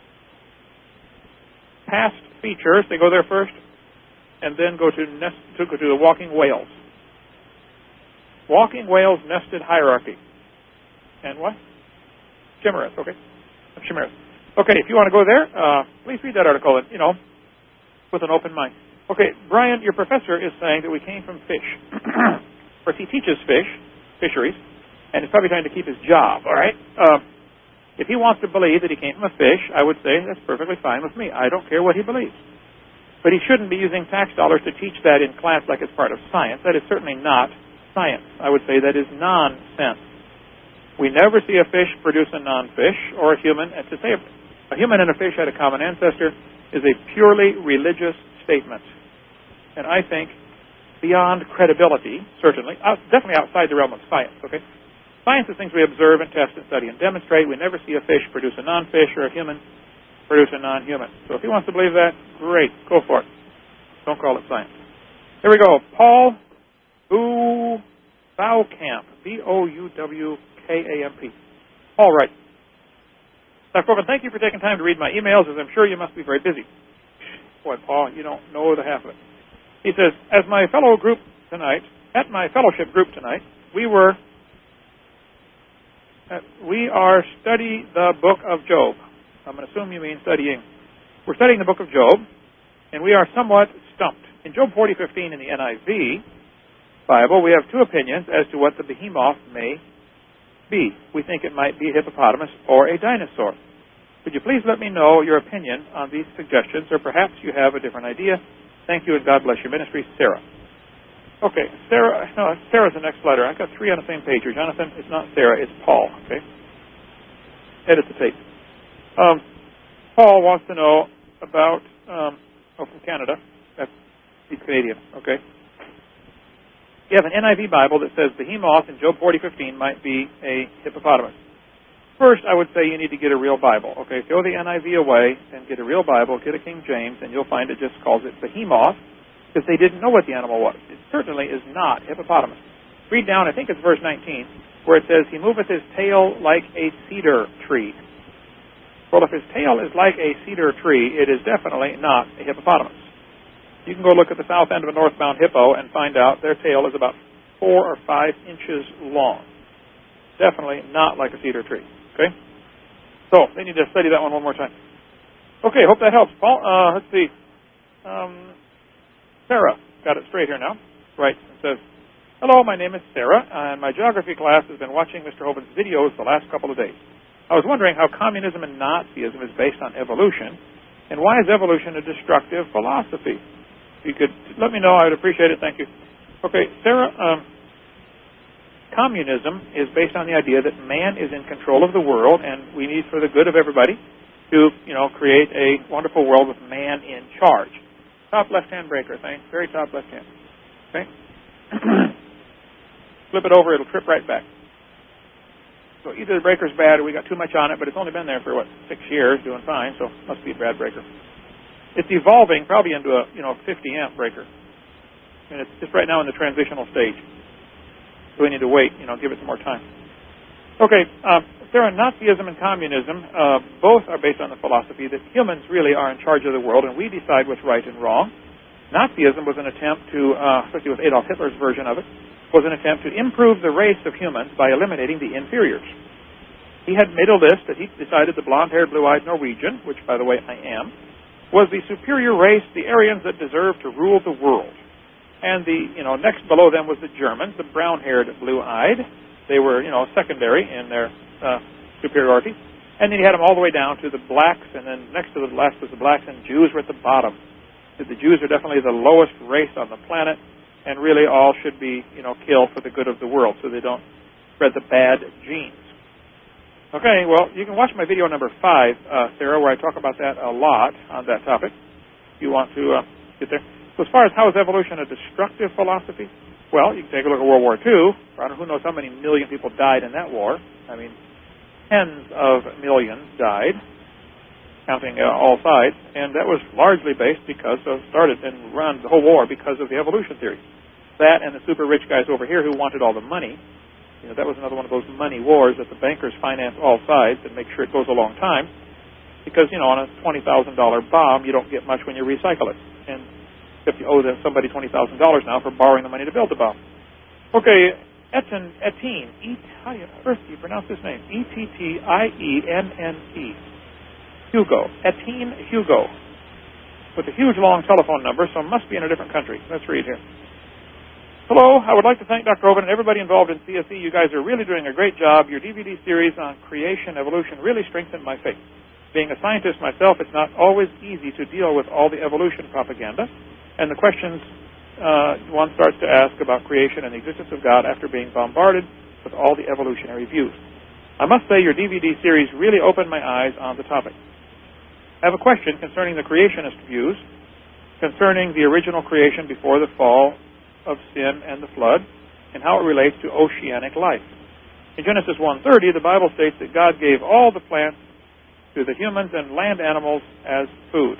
Past features, they go there first, and then go to, nest, to, go to the walking whales. Walking whales nested hierarchy. And what? Chimeras, okay. Chimeras. Okay, if you want to go there, uh, please read that article, and, you know, with an open mind. Okay, Brian, your professor is saying that we came from fish. Of course, he teaches fish, fisheries, and he's probably trying to keep his job, all right? Uh, if he wants to believe that he came from a fish, I would say that's perfectly fine with me. I don't care what he believes. But he shouldn't be using tax dollars to teach that in class like it's part of science. That is certainly not science. I would say that is nonsense. We never see a fish produce a non-fish or a human. And to say a human and a fish had a common ancestor is a purely religious statement. And I think beyond credibility, certainly, out, definitely outside the realm of science, okay? Science is things we observe and test and study and demonstrate. We never see a fish produce a non-fish or a human produce a non-human. So if he wants to believe that, great, go for it. Don't call it science. Here we go. Paul Bouwkamp, B O U W K A M P. All right. Doctor Corbin, thank you for taking time to read my emails, as I'm sure you must be very busy. Boy, Paul, you don't know the half of it. He says, as my fellow group tonight, at my fellowship group tonight, we were, uh, we are study the book of Job. I'm going to assume you mean studying. We're studying the book of Job, and we are somewhat stumped. In Job forty fifteen in the N I V Bible, we have two opinions as to what the behemoth may be. We think it might be a hippopotamus or a dinosaur. Could you please let me know your opinion on these suggestions, or perhaps you have a different idea? Thank you, and God bless your ministry, Sarah. Okay, Sarah, no, Sarah's the next letter. I've got three on the same page here. Jonathan, it's not Sarah, it's Paul, okay? Edit the tape. Um, Paul wants to know about, um, oh, from Canada. That's, he's Canadian, okay? You have an N I V Bible that says behemoth in Job forty fifteen might be a hippopotamus. First, I would say you need to get a real Bible, okay? Throw the N I V away and get a real Bible, get a King James, and you'll find it just calls it behemoth, because they didn't know what the animal was. It certainly is not hippopotamus. Read down, I think it's verse nineteen, where it says, he moveth his tail like a cedar tree. Well, if his tail is like a cedar tree, it is definitely not a hippopotamus. You can go look at the south end of a northbound hippo and find out their tail is about four or five inches long. Definitely not like a cedar tree, okay? So, they need to study that one one more time. Okay, hope that helps, Paul. Uh, let's see. Um, Sarah, got it straight here now. Right, it says, hello, my name is Sarah, and my geography class has been watching Mister Hoban's videos the last couple of days. I was wondering how communism and Nazism is based on evolution, and why is evolution a destructive philosophy? If you could let me know, I would appreciate it. Thank you. Okay, Sarah, um, communism is based on the idea that man is in control of the world, and we need, for the good of everybody, to, you know, create a wonderful world with man in charge. Top left-hand breaker, thanks. Very top left-hand. Okay? Flip it over, it'll trip right back. So either the breaker's bad or we got too much on it, but it's only been there for, what, six years, doing fine, so it must be a bad breaker. It's evolving probably into a, you know, fifty amp breaker. And it's just right now in the transitional stage. So we need to wait, you know, give it some more time. Okay, uh, there are Nazism and communism. Uh, both are based on the philosophy that humans really are in charge of the world and we decide what's right and wrong. Nazism was an attempt to, uh, especially with Adolf Hitler's version of it, was an attempt to improve the race of humans by eliminating the inferiors. He had made a list that he decided the blonde-haired, blue-eyed Norwegian, which, by the way, I am, was the superior race, the Aryans that deserved to rule the world. And the, you know, next below them was the Germans, the brown-haired, blue-eyed. They were, you know, secondary in their uh, superiority. And then you had them all the way down to the blacks, and then next to the left was the blacks, and Jews were at the bottom. So the Jews are definitely the lowest race on the planet, and really all should be, you know, killed for the good of the world so they don't spread the bad genes. Okay, well, you can watch my video number five, uh, Sarah, where I talk about that a lot on that topic, if you want to uh, get there. So as far as how is evolution a destructive philosophy, well, you can take a look at World War Two. I don't know who knows how many million people died in that war. I mean, tens of millions died, counting uh, all sides, and that was largely based because of, started and run the whole war because of the evolution theory. That and the super rich guys over here who wanted all the money. You know, that was another one of those money wars that the bankers finance all sides and make sure it goes a long time. Because, you know, on a twenty thousand dollars bomb, you don't get much when you recycle it. And if you owe somebody twenty thousand dollars now for borrowing the money to build the bomb. Okay, Etienne, Etienne, E, how do you, earth do you pronounce his name? E T T I E N N E. Hugo, Etienne Hugo. With a huge long telephone number, so must be in a different country. Let's read here. Hello, I would like to thank Doctor Hovind and everybody involved in C S E. You guys are really doing a great job. Your D V D series on creation, evolution really strengthened my faith. Being a scientist myself, it's not always easy to deal with all the evolution propaganda and the questions uh, one starts to ask about creation and the existence of God after being bombarded with all the evolutionary views. I must say your D V D series really opened my eyes on the topic. I have a question concerning the creationist views, concerning the original creation before the fall of sin and the flood, and how it relates to oceanic life. In Genesis one thirty, the Bible states that God gave all the plants to the humans and land animals as food.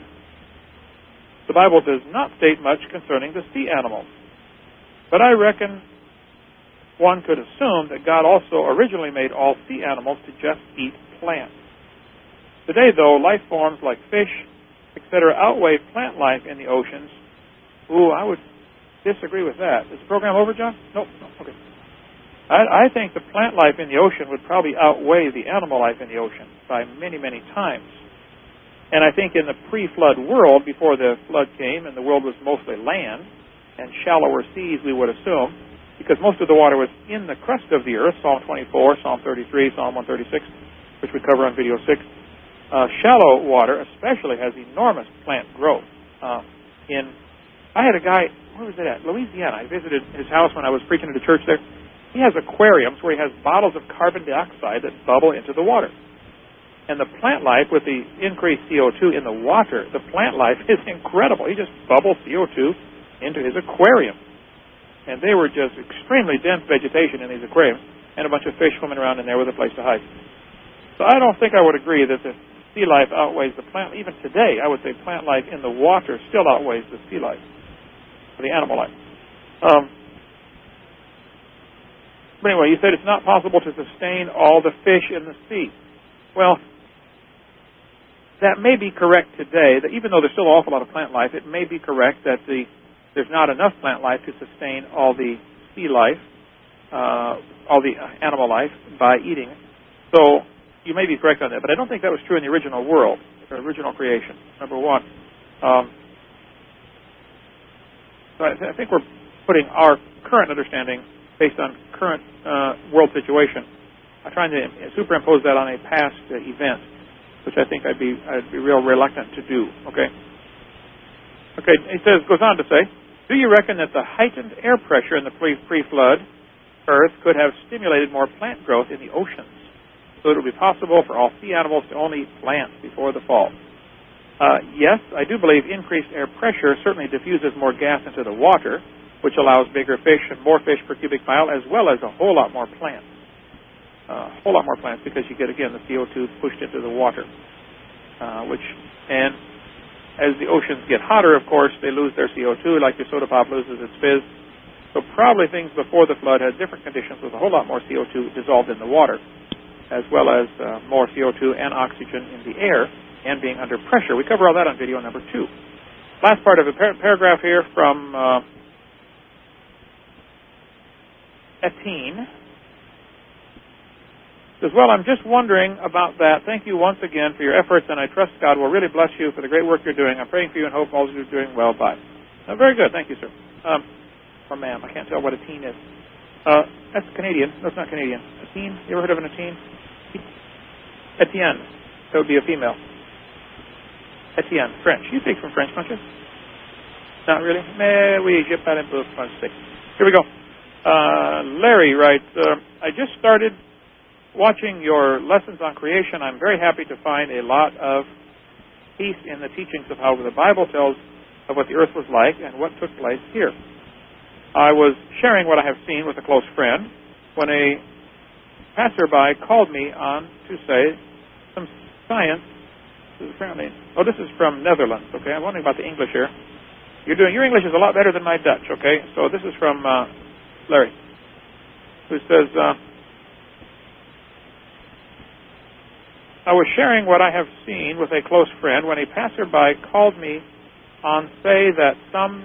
The Bible does not state much concerning the sea animals. But I reckon one could assume that God also originally made all sea animals to just eat plants. Today, though, life forms like fish, et cetera, outweigh plant life in the oceans. Ooh, I would disagree with that. Is the program over, John? Nope. No. Okay. I, I think the plant life in the ocean would probably outweigh the animal life in the ocean by many, many times. And I think in the pre-flood world, before the flood came and the world was mostly land and shallower seas, we would assume, because most of the water was in the crust of the earth, Psalm twenty-four, Psalm thirty-three, Psalm one thirty-six, which we cover on video six. Uh, shallow water especially has enormous plant growth. Uh, in I had a guy, where was it at? Louisiana. I visited his house when I was preaching at a church there. He has aquariums where he has bottles of carbon dioxide that bubble into the water. And the plant life, with the increased C O two in the water, the plant life is incredible. He just bubbles C O two into his aquarium. And they were just extremely dense vegetation in these aquariums, and a bunch of fish swimming around in there with a place to hide. So I don't think I would agree that the sea life outweighs the plant. Even today, I would say plant life in the water still outweighs the sea life, or the animal life. Um, but anyway, you said it's not possible to sustain all the fish in the sea. Well, that may be correct today, that even though there's still an awful lot of plant life, it may be correct that the there's not enough plant life to sustain all the sea life, uh, all the animal life by eating it. So you may be correct on that, but I don't think that was true in the original world, the original creation, number one. Um, so I, th- I think we're putting our current understanding based on current uh, world situation. I'm trying to superimpose that on a past uh, event, which I think I'd be I'd be real reluctant to do. Okay. Okay. He says goes on to say, do you reckon that the heightened air pressure in the pre- pre-flood Earth could have stimulated more plant growth in the oceans, so it would be possible for all sea animals to only eat plants before the fall? Uh, yes, I do believe increased air pressure certainly diffuses more gas into the water, which allows bigger fish and more fish per cubic mile, as well as a whole lot more plants. a whole lot more plants because you get, again, the C O two pushed into the water, uh, which, and as the oceans get hotter, of course, they lose their C O two, like your soda pop loses its fizz. So probably things before the flood had different conditions with a whole lot more C O two dissolved in the water, as well as uh, more C O two and oxygen in the air and being under pressure. We cover all that on video number two. Last part of a par- paragraph here from uh, Etienne. Says, well, I'm just wondering about that. Thank you once again for your efforts, and I trust God will really bless you for the great work you're doing. I'm praying for you and hope all of you are doing well. Bye. Uh, very good. Thank you, sir. Um, or ma'am. I can't tell what Etienne is. Uh, that's Canadian. That's not Canadian. Etienne? You ever heard of an Etienne? Etienne. That would be a female. Etienne. French. You speak from French, don't you? Not really? Mais oui, je parle un peu français. Here we go. Uh, Larry writes, uh, I just started watching your lessons on creation. I'm very happy to find a lot of peace in the teachings of how the Bible tells of what the earth was like and what took place here. I was sharing what I have seen with a close friend when a passerby called me on to say some science. This is apparently, oh, this is from Netherlands, okay? I'm wondering about the English here. You're doing, your English is a lot better than my Dutch, okay? So this is from uh, Larry, who says, uh, I was sharing what I have seen with a close friend when a passerby called me on say that some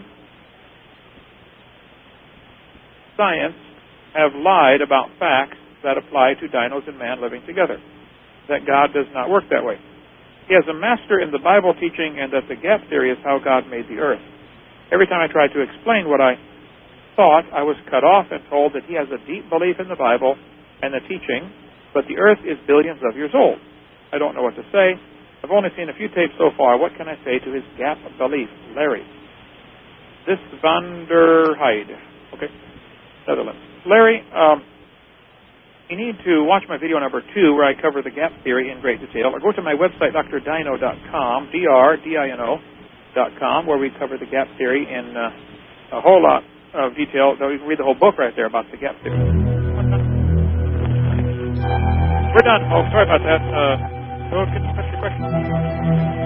science have lied about facts that apply to dinos and man living together, that God does not work that way. He has a master in the Bible teaching and that the gap theory is how God made the earth. Every time I tried to explain what I thought, I was cut off and told that he has a deep belief in the Bible and the teaching, but the earth is billions of years old. I don't know what to say. I've only seen a few tapes so far. What can I say to his gap belief? Larry. This Van der Heide. Okay. Netherlands. Larry, um, you need to watch my video number two where I cover the gap theory in great detail, or go to my website, D R dino dot com, D R D I N O dot com, where we cover the gap theory in uh, a whole lot of detail. You can read the whole book right there about the gap theory. We're done, folks. Sorry about that. Uh, so, can you touch your question?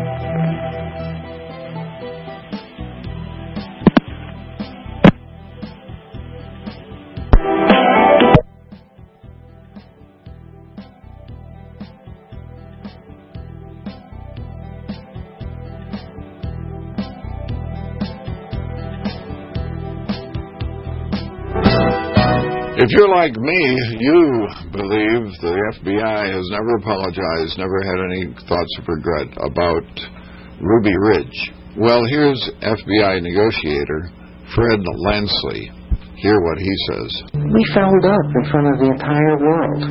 If you're like me, you believe the F B I has never apologized, never had any thoughts of regret about Ruby Ridge. Well, here's F B I negotiator Fred Lansley. Hear what he says. We fouled up in front of the entire world,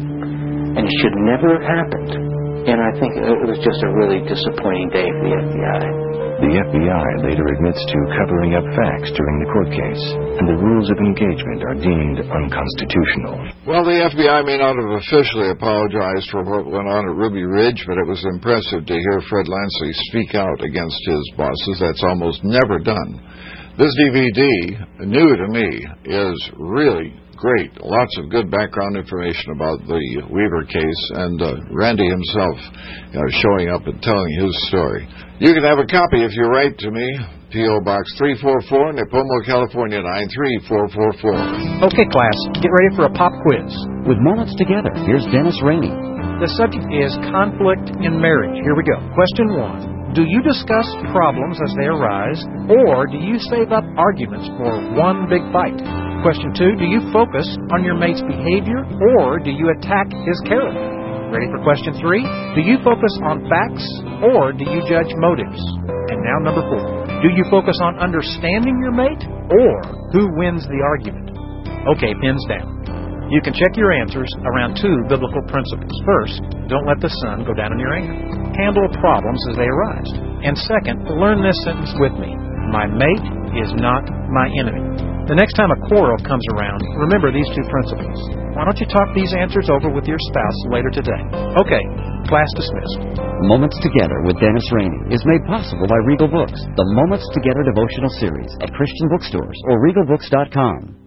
and it should never have happened. And I think it was just a really disappointing day for the F B I. The F B I later admits to covering up facts during the court case, and the rules of engagement are deemed unconstitutional. Well, the F B I may not have officially apologized for what went on at Ruby Ridge, but it was impressive to hear Fred Lansley speak out against his bosses. That's almost never done. This D V D, new to me, is really great. Lots of good background information about the Weaver case, and uh, Randy himself uh, showing up and telling his story. You can have a copy if you write to me, P O Box three four four, Nipomo, California, nine three four four four. Okay, class, get ready for a pop quiz. With Moments Together, here's Dennis Rainey. The subject is conflict in marriage. Here we go. Question one. Do you discuss problems as they arise, or do you save up arguments for one big fight? Question two, do you focus on your mate's behavior, or do you attack his character? Ready for question three? Do you focus on facts, or do you judge motives? And now number four, do you focus on understanding your mate, or who wins the argument? Okay, pins down. You can check your answers around two biblical principles. First, don't let the sun go down in your anger. Handle problems as they arise. And second, learn this sentence with me. My mate is not my enemy. The next time a quarrel comes around, remember these two principles. Why don't you talk these answers over with your spouse later today? Okay, class dismissed. Moments Together with Dennis Rainey is made possible by Regal Books, the Moments Together devotional series at Christian bookstores or regal books dot com.